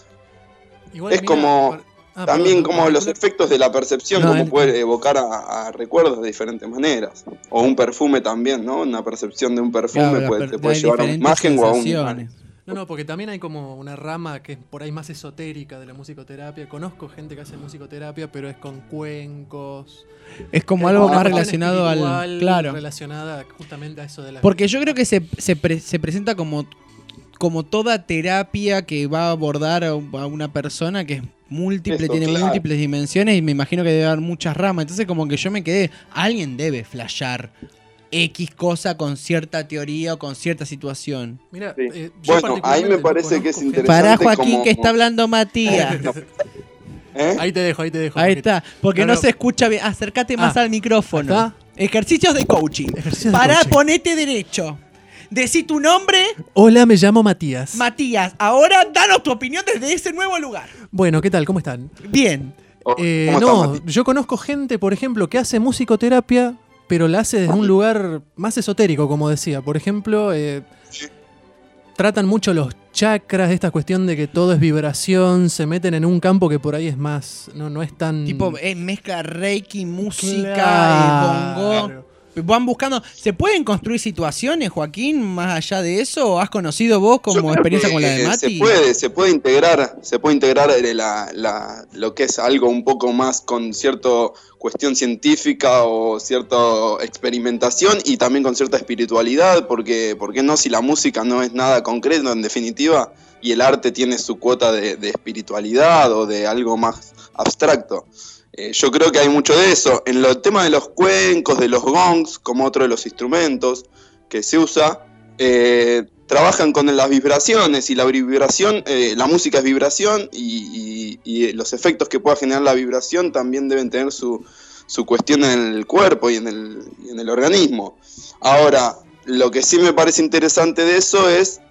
Igual, Es mirá, como- par- ah, También perdón, como no, los no, efectos de la percepción, No, como él- puede evocar a, a recuerdos de diferentes maneras. O un perfume también, ¿no? Una percepción de un perfume Claro, puede, las te per- puede hay llevar a una diferentes imagen o a un... sensaciones. No, no, porque también hay como una rama que es por ahí más esotérica de la musicoterapia. Conozco gente que hace musicoterapia, pero es con cuencos. Es como Hay algo una más cuestión relacionado al... espiritual Claro. relacionada justamente a eso de la... Porque yo creo que se, se, pre- se presenta como, como toda terapia que va a abordar a, un- a una persona que es múltiple, Eso, tiene claro. múltiples dimensiones y me imagino que debe haber muchas ramas. Entonces como que yo me quedé, alguien debe flashear X cosa con cierta teoría o con cierta situación. Mira, Sí. eh, yo Bueno, ahí particularmente me no parece que es conozco gente- interesante. Para Joaquín como- que está hablando Matías. ¿Eh? Ahí te dejo, ahí te dejo. Ahí Jorge. está, porque No, no, no. se escucha bien. Acércate más Ah, al micrófono. ¿está? Ejercicios de coaching. Ejercicios de Pará, coaching. ponete derecho. Decí tu nombre, Hola, me llamo Matías. Matías. Ahora danos tu opinión desde ese nuevo lugar. Bueno, ¿qué tal? ¿Cómo están? Bien. Oh, Eh, ¿cómo no, estás, Mati? yo conozco gente, por ejemplo, que hace musicoterapia, pero la hace desde un lugar más esotérico, como decía. Por ejemplo, eh, tratan mucho los chakras, esta cuestión de que todo es vibración, se meten en un campo que por ahí es más, no, no es tan... Tipo, eh, mezcla reiki, música, Claro. eh, bongo. Van buscando. ¿Se pueden construir situaciones, Joaquín, más allá de eso? ¿O has conocido vos Yo como creo experiencia que, con la de eh, Mati? Se puede, se puede integrar, se puede integrar eh, la, la- lo que es algo un poco más con cierta cuestión científica o cierta experimentación y también con cierta espiritualidad, porque, ¿por qué no? Si la música no es nada concreto en definitiva y el arte tiene su cuota de, de espiritualidad o de algo más abstracto. Eh, yo creo que hay mucho de eso. En el tema de los cuencos, de los gongs, como otro de los instrumentos que se usa, eh, trabajan con las vibraciones y la vibración, eh, la música es vibración y, y- y los efectos que pueda generar la vibración también deben tener su, su cuestión en el cuerpo y en el, y en el organismo. Ahora, lo que sí me parece interesante de eso es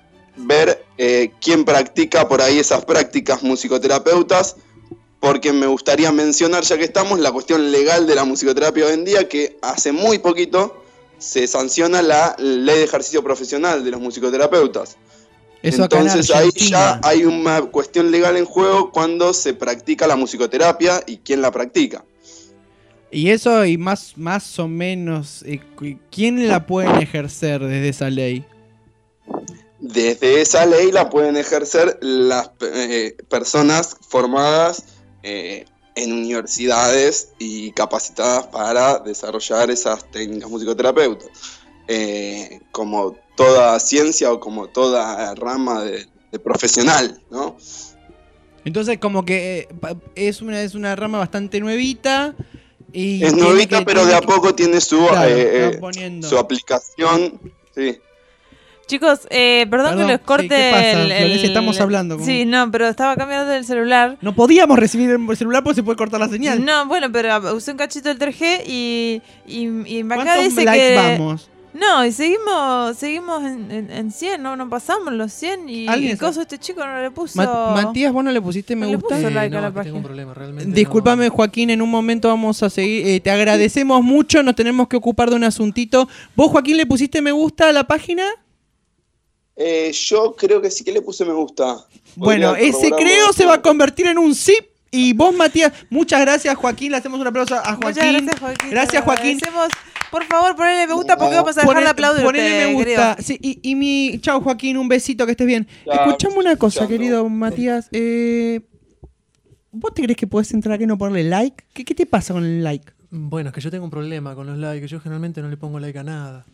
ver eh, quién practica por ahí esas prácticas musicoterapeutas, porque me gustaría mencionar, ya que estamos, la cuestión legal de la musicoterapia hoy en día, que hace muy poquito se sanciona la ley de ejercicio profesional de los musicoterapeutas. Eso acá en Entonces ahí Argentina. ya hay una cuestión legal en juego cuando se practica la musicoterapia y quién la practica. Y eso, y más, más o menos, eh, cu- ¿quién la pueden ejercer desde esa ley? Desde esa ley la pueden ejercer las eh, personas formadas eh, en universidades y capacitadas para desarrollar esas técnicas musicoterapeutas. Eh, como toda ciencia o como toda rama de, de profesional, ¿no? Entonces, como que eh, pa- es una, es una rama bastante nuevita. Y Es tiene novita, que- pero tiene de a que- poco tiene su, Claro, eh, va eh, poniendo. su aplicación. Sí. Chicos, eh, perdón, Perdón, que los sí, corte ¿qué pasa, el, el- Florencia? Estamos hablando, como- Sí, no, pero estaba cambiando del celular. No podíamos recibir el celular porque se puede cortar la señal. No, bueno, pero usé un cachito del tres G y, y, y acá ¿Cuántos dice likes que... vamos? No, y seguimos seguimos en, en, en cien, no, no pasamos los cien y ¿Alguien el sabe? coso este chico no le puso... Ma- Matías, ¿vos no le pusiste me No le gusta? puso Eh, like no, a la es que tengo un página. problema, realmente Discúlpame, Joaquín, en un momento vamos a seguir. Eh, te agradecemos mucho, nos tenemos que ocupar de un asuntito. ¿Vos, Joaquín, le pusiste me gusta a la página? Eh, yo creo que sí que le puse me gusta. Bueno, Podría ese corroborarlo. creo se va a convertir en un sí. Y vos, Matías, muchas gracias, Joaquín. Le hacemos un aplauso a Joaquín. Muchas gracias, Joaquín. Gracias, te lo Joaquín. agradecemos. Por favor, ponele me gusta porque vamos a dejar Poné- de aplaudir. ponele me gusta. Sí, y, y mi. Chao, Joaquín, un besito, que estés bien. Chao. Escuchame una cosa, Chao. querido Matías. Eh, ¿Vos te crees que podés entrar aquí y no ponerle like? ¿Qué, ¿Qué te pasa con el like? Bueno, es que yo tengo un problema con los likes. Yo generalmente no le pongo like a nada.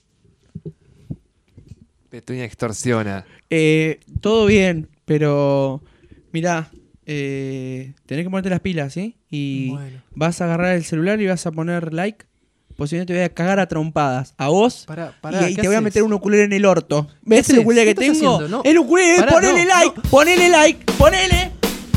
Petunia extorsiona. Eh, todo bien, pero. Mirá, eh, tenés que ponerte las pilas, ¿sí? Y Bueno. vas a agarrar el celular y vas a poner like. Posiblemente te voy a cagar a trompadas. A vos. Pará, pará, y, y ¿qué te voy a haces? meter un ukulele en el orto. ¿Ves el haces? ukulele ¿Qué que estás tengo? haciendo? No. El ukulele, Pará, ponele no, like, ponele like, ponele.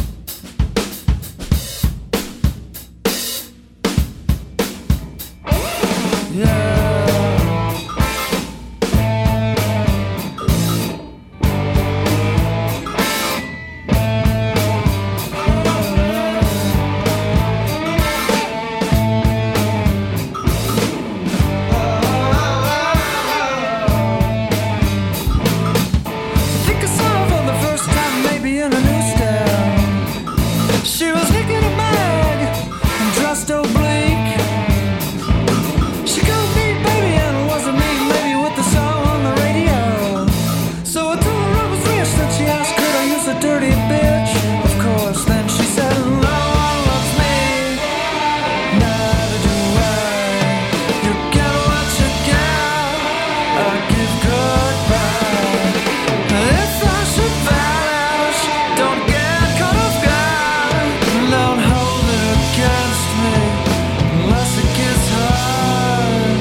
Think I saw her for the first time, maybe in a newsstand. She was licking a bag and dressed oblique. She called me baby and it wasn't me, maybe with the song on the radio. So I told her I was rich, then she asked could I use a dirty bitch. Of course, then she said no one loves me, neither do I. You get what you get, I give goodbye. If I should vanish, don't get caught off guard. Don't hold it against me unless it gets hard.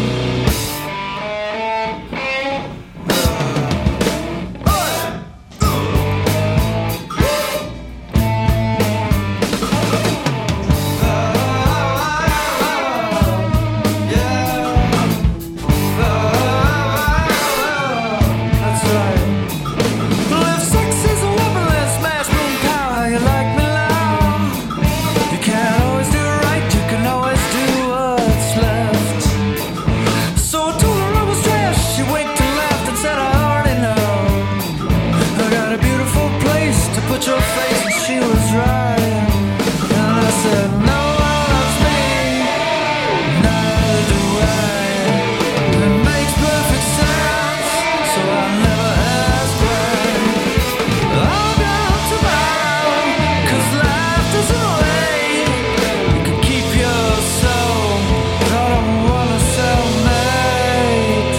That's right. Well, if sex is a weapon, let's smash boom pow. How you like me loud? You can't always do right, you can always do what's left. So I told her I was trash. She winked and laughed and said, I already know. I got a beautiful place to put your face, and she was right. And I said, no one loves me, neither do I. It makes perfect sense, so I never ask why. I'll go tomorrow, 'cause life doesn't wait. You can keep your soul, but I don't wanna sell mate.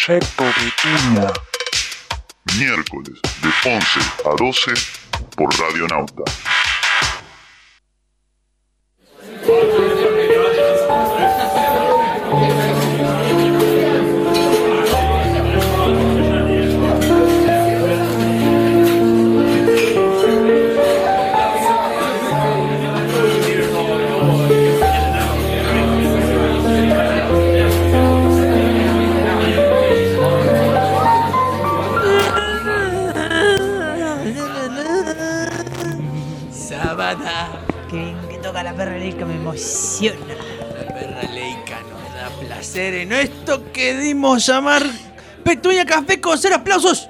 Proyecto Vicuña. Miércoles de once a doce por Radionauta. Que bien que toca la perra leica, me emociona. La perra leica nos da placer en esto que dimos llamar Petunia Café con cero aplausos.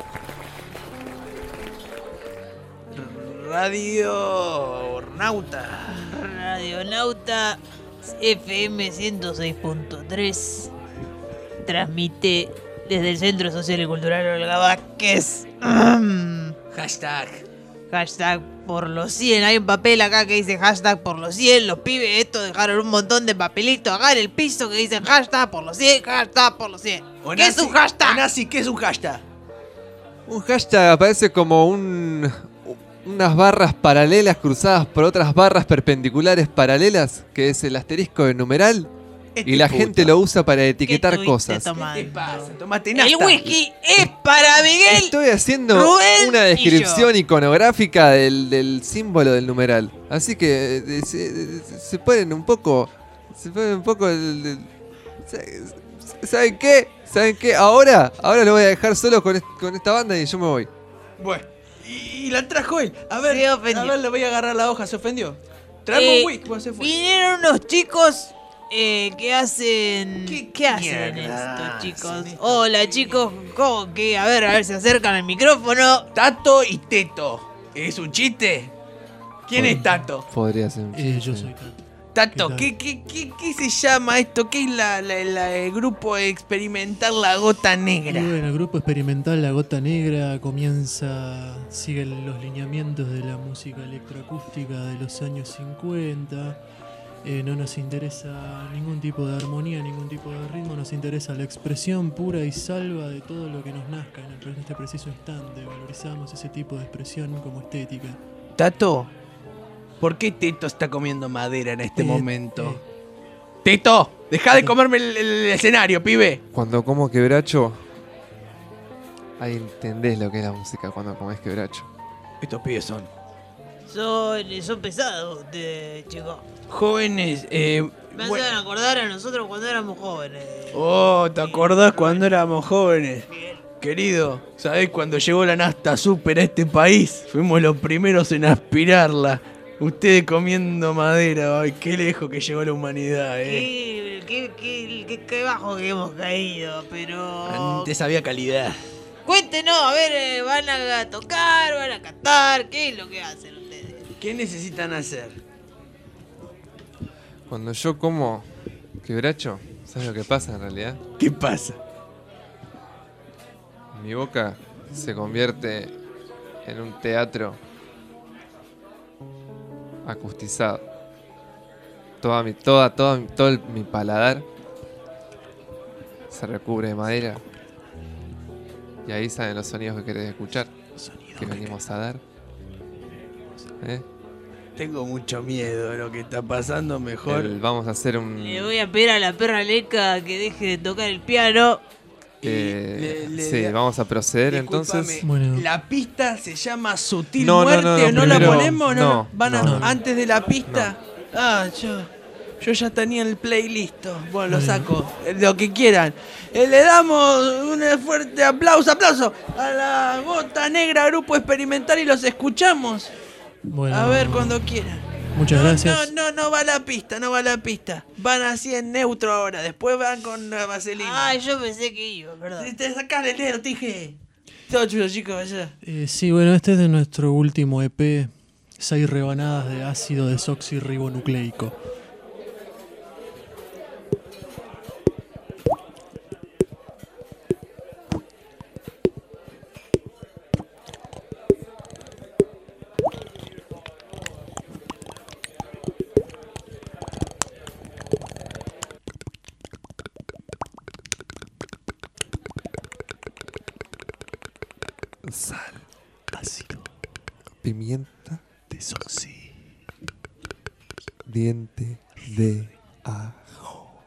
Radio Nauta. Radionauta F M ciento seis punto tres transmite desde el Centro Social y Cultural Olga Vázquez. Hashtag. Hashtag por los cien. Hay un papel acá que dice hashtag por los cien. Los pibes estos dejaron un montón de papelitos acá en el piso que dicen hashtag por los cien, hashtag por los cien. ¿Qué es un hashtag? Onasi, ¿qué es un hashtag? Un hashtag aparece como un, unas barras paralelas cruzadas por otras barras perpendiculares paralelas, que es el asterisco de numeral. Este Y la puto. gente lo usa para etiquetar estuviste cosas. tomando? ¿Qué te pasa? Tomate El nafta. whisky es para Miguel. Estoy haciendo Rubén una y descripción iconográfica del, del símbolo del numeral. Así que eh, se, se ponen un poco. Se ponen un poco. el- el- se- ¿Saben qué? ¿Saben qué? Ahora, ahora lo voy a dejar solo con, est- con esta banda y yo me voy. Bueno, y, y la trajo él. A ver, Se ofendió. a ver, le voy a agarrar la hoja, se ofendió. Traemos Eh, un whisky, pues se fue. Vinieron unos chicos eh, que hacen. ¿Qué, ¿Qué hacen mierda estos chicos? hacen estos Hola chicos, ¿cómo que? A ver, a ver, se acercan al micrófono. Tato y Teto. ¿Es un chiste? ¿Quién Bueno. es Tato? Podría ser un Eh, chiste. yo soy Tato. Tato, ¿Qué ¿qué, qué, qué, qué se llama esto? ¿Qué es la, la- la- el grupo experimental La Gota Y Negra? bueno, el grupo experimental La Gota Negra comienza, sigue los lineamientos de la música electroacústica de los años cincuenta. Eh, no nos interesa ningún tipo de armonía, ningún tipo de ritmo, nos interesa la expresión pura y salva de todo lo que nos nazca en el- en este preciso instante. Valorizamos ese tipo de expresión como estética. Tato, ¿por qué Teto está comiendo madera en este Eh, momento? eh. Teto, deja de comerme el, el escenario, pibe. Cuando como quebracho. Ahí entendés lo que es la música cuando comes quebracho. Estos pibes son Son, son pesados ustedes, chicos. jóvenes. Eh, Me bueno- hacen acordar a nosotros cuando éramos jóvenes. Oh, ¿te acordás cuando éramos jóvenes? Querido, ¿sabés cuando llegó la nafta super a este país? Fuimos los primeros en aspirarla. Ustedes comiendo madera, ay, qué lejos que llegó la humanidad, eh. Qué, qué, qué, qué- qué bajo que hemos caído, pero... Antes había calidad. Cuéntenos, a ver, eh, ¿van a tocar, van a cantar? ¿Qué es lo que hacen ustedes? ¿Qué necesitan hacer? Cuando yo como quebracho, ¿sabes lo que pasa en realidad? ¿Qué pasa? Mi boca se convierte en un teatro acustizado. Toda mi, toda, toda, todo el- mi paladar se recubre de madera. Y ahí salen los sonidos que querés escuchar, que venimos a dar. ¿Eh? Tengo mucho miedo de lo que está pasando, mejor. El- vamos a hacer un... Le voy a pedir a la perra leca que deje de tocar el piano. eh, le- le- sí, vamos a proceder entonces. Discúlpame, Bueno. La pista se llama Sutil No, no, Muerte, no, ¿o no, no, la primero- ponemos? ¿No? no, ¿Van a- no, no. antes de la pista? Ah, yo, yo ya tenía el playlist. Bueno, lo Bueno. saco. eh, Lo que quieran. Eh, le damos un fuerte aplauso, aplauso a la Gota Negra, grupo experimental, y los escuchamos. Bueno, A ver cuando quieran. muchas No, gracias. no, no, no va la pista, no va la pista. Van así en neutro ahora, después van con la vaselina. Ay, yo pensé que iba, perdón. Si te sacas el dedo, te dije. Todo chulo, chicos, allá. Eh, sí, bueno, este es de nuestro último E P, seis rebanadas de ácido desoxirribonucleico. Sal. Ácido. Pimienta. Desoxi. Diente de ajo.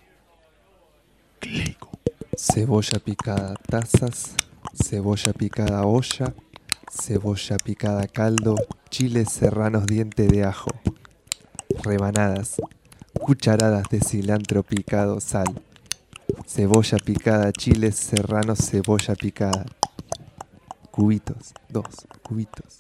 Cleico. Cebolla picada tazas. Cebolla picada olla. Cebolla picada caldo. Chiles serranos diente de ajo. Rebanadas. Cucharadas de cilantro picado, sal. Cebolla picada, chiles serranos, cebolla picada. Cubitos, dos cubitos.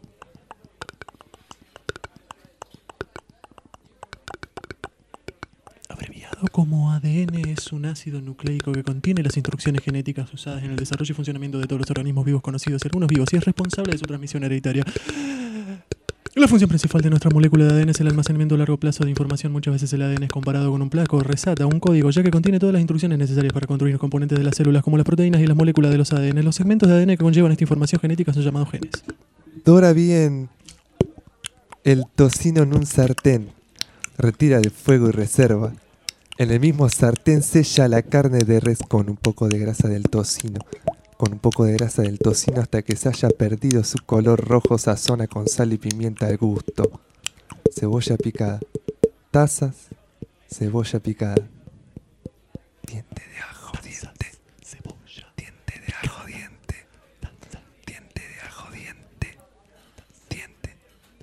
Abreviado como A D N, es un ácido nucleico que contiene las instrucciones genéticas usadas en el desarrollo y funcionamiento de todos los organismos vivos conocidos y algunos vivos, y es responsable de su transmisión hereditaria. La función principal de nuestra molécula de A D N es el almacenamiento a largo plazo de información. Muchas veces el A D N es comparado con un placo, resata, un código, ya que contiene todas las instrucciones necesarias para construir componentes de las células, como las proteínas y las moléculas de los A D N. Los segmentos de A D N que conllevan esta información genética son llamados genes. Dora bien el tocino en un sartén. Retira del fuego y reserva. En el mismo sartén sella la carne de res con un poco de grasa del tocino. Con un poco de grasa del tocino hasta que se haya perdido su color rojo, sazona con sal y pimienta al gusto. Cebolla picada. Tazas. Cebolla picada. Diente de ajo, diente. Cebolla. Diente de ajo, diente. Diente de ajo, diente. Diente.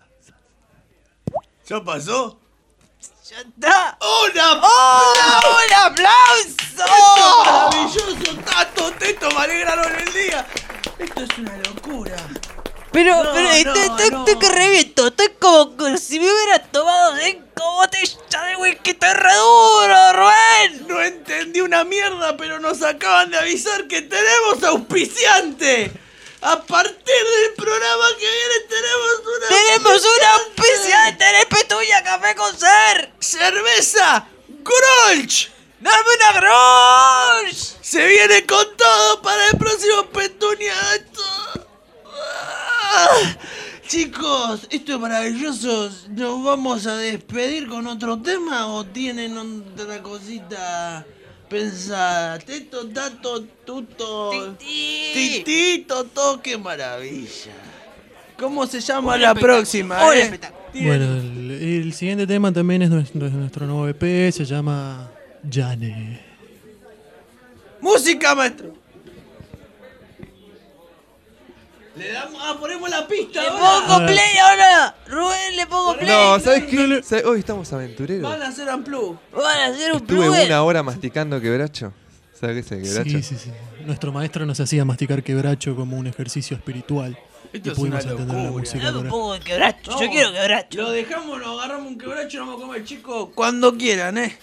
¿Ya pasó? ¡Ya está! ¡Una! ¡Oh! ¡Un aplauso! ¡Esto es maravilloso! ¡Tato, Teto, me alegraron el día! Esto es una locura. Pero, No, pero, estoy, no, estoy, no. estoy que reviento. Estoy como que si me hubiera tomado cinco botellas de whisky. Estoy re duro, Rubén. No entendí una mierda, pero nos acaban de avisar que tenemos auspiciante. A partir del programa que viene tenemos una... Tenemos una auspiciante en el Petunia Café con Ser. ¡Cerveza Grolsch! ¡Dame una Grolsch! Se viene con todo para el próximo Petunia. Ah, chicos, esto es maravilloso. ¿Nos vamos a despedir con otro tema o tienen otra cosita pensada? Teto, tato, tuto, titito, todo, qué maravilla. ¿Cómo se llama Un la espectáculo, próxima? un eh? espectáculo. Bueno, el, el siguiente tema también es nuestro, es nuestro nuevo E P, se llama Jane. Música, maestro. Le damos, ah, ponemos la pista. Le ahora. pongo play ahora. Rubén, le pongo play. No, ¿sabes qué? ¿Sabes? Hoy estamos aventureros. Van a hacer unplug. Van a hacer un Estuve plug. una hora masticando quebracho. ¿Sabes qué es el quebracho? Sí, sí, sí. Nuestro maestro nos hacía masticar quebracho como un ejercicio espiritual. Esto y es pudimos una entender la locura. música. Dame un ahora. poco de quebracho. Yo Vamos. quiero quebracho. Lo dejamos, nos agarramos un quebracho y nos vamos a comer, chicos, cuando quieran, ¿eh?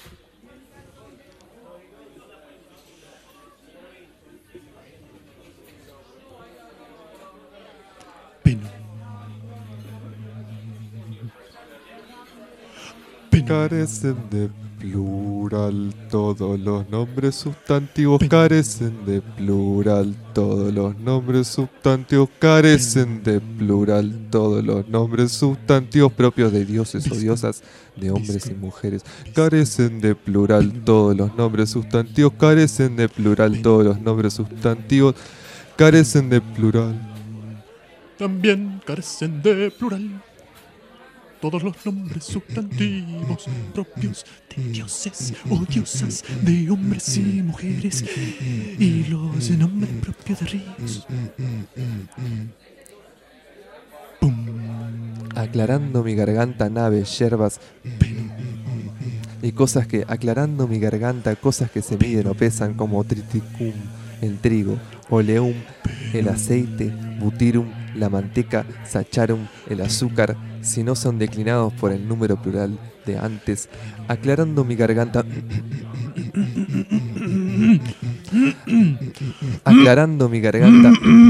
Carecen de plural todos los nombres sustantivos, carecen de plural todos los nombres sustantivos, carecen de plural todos los nombres sustantivos propios de dioses o diosas, de hombres y mujeres, carecen de plural todos los nombres sustantivos, carecen de plural todos los nombres sustantivos, carecen de plural. También carecen de plural todos los nombres sustantivos propios de dioses o diosas, de hombres y mujeres, y los nombres propios de ríos. Aclarando mi garganta, naves, yerbas y cosas que, aclarando mi garganta, cosas que se miden o pesan como triticum, el trigo, oleum, el aceite, butirum, la manteca, sacharum, el azúcar, si no son declinados por el número plural de antes, aclarando mi garganta, aclarando mi garganta,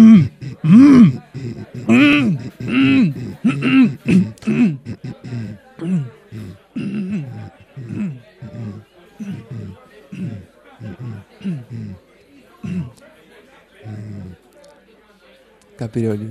Capiroli.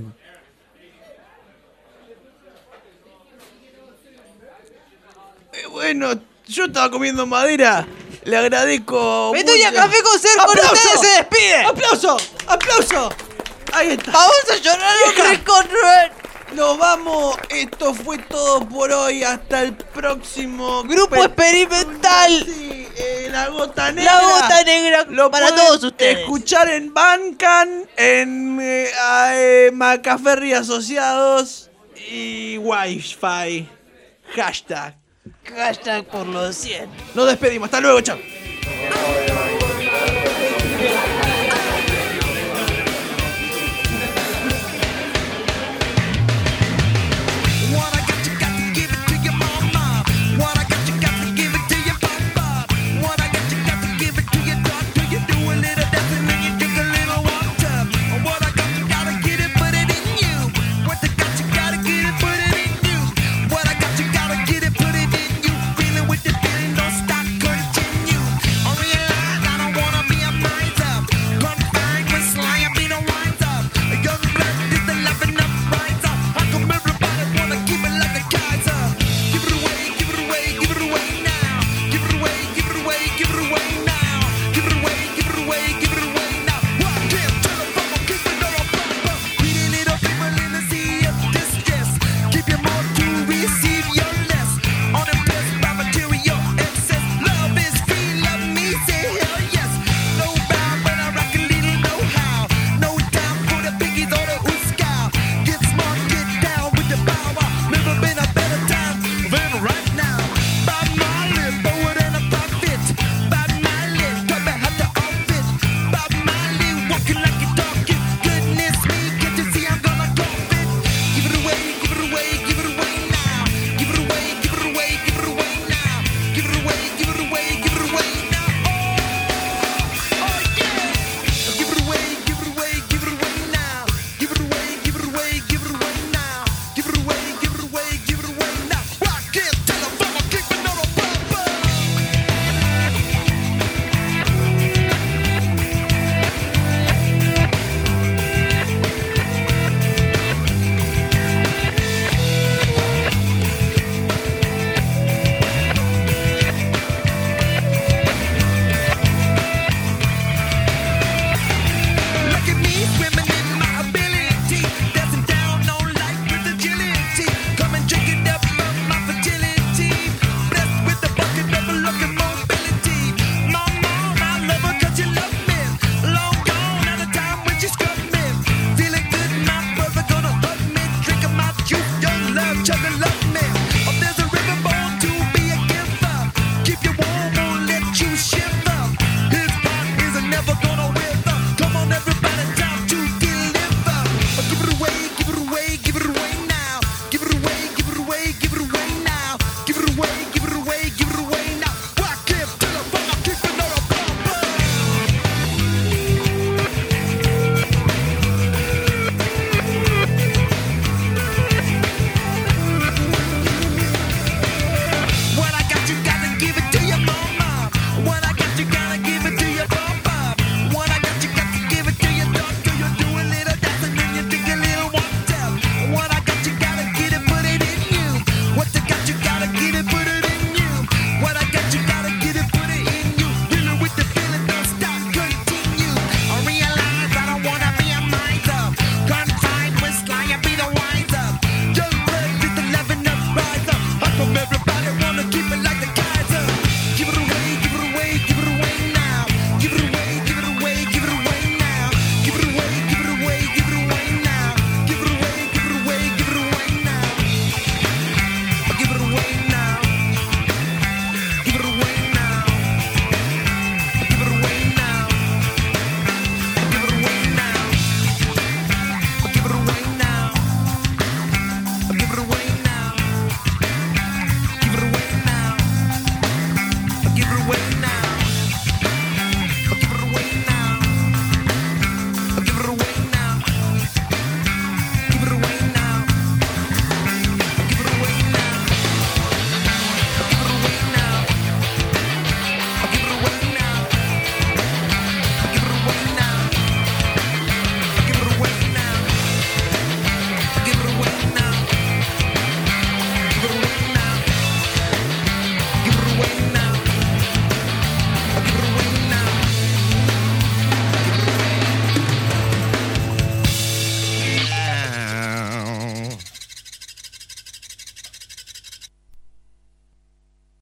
Eh, bueno, yo estaba comiendo madera. Le agradezco. Petunia mucho. Café con Ser con ¡Aplauso! ustedes se despide. ¡Aplauso! ¡Aplauso! Ahí está. Vamos a llorar un Vieja. rincón, Rubén. Nos vamos. Esto fue todo por hoy. Hasta el próximo Grupo pe- experimental. Sí, eh, la gota negra. La gota negra Lo para pueden todos ustedes. escuchar en Bandcamp, en eh, a- eh, Macaferri Asociados y Wi-Fi. Hashtag. Hashtag por los cien. Nos despedimos. Hasta luego, chao.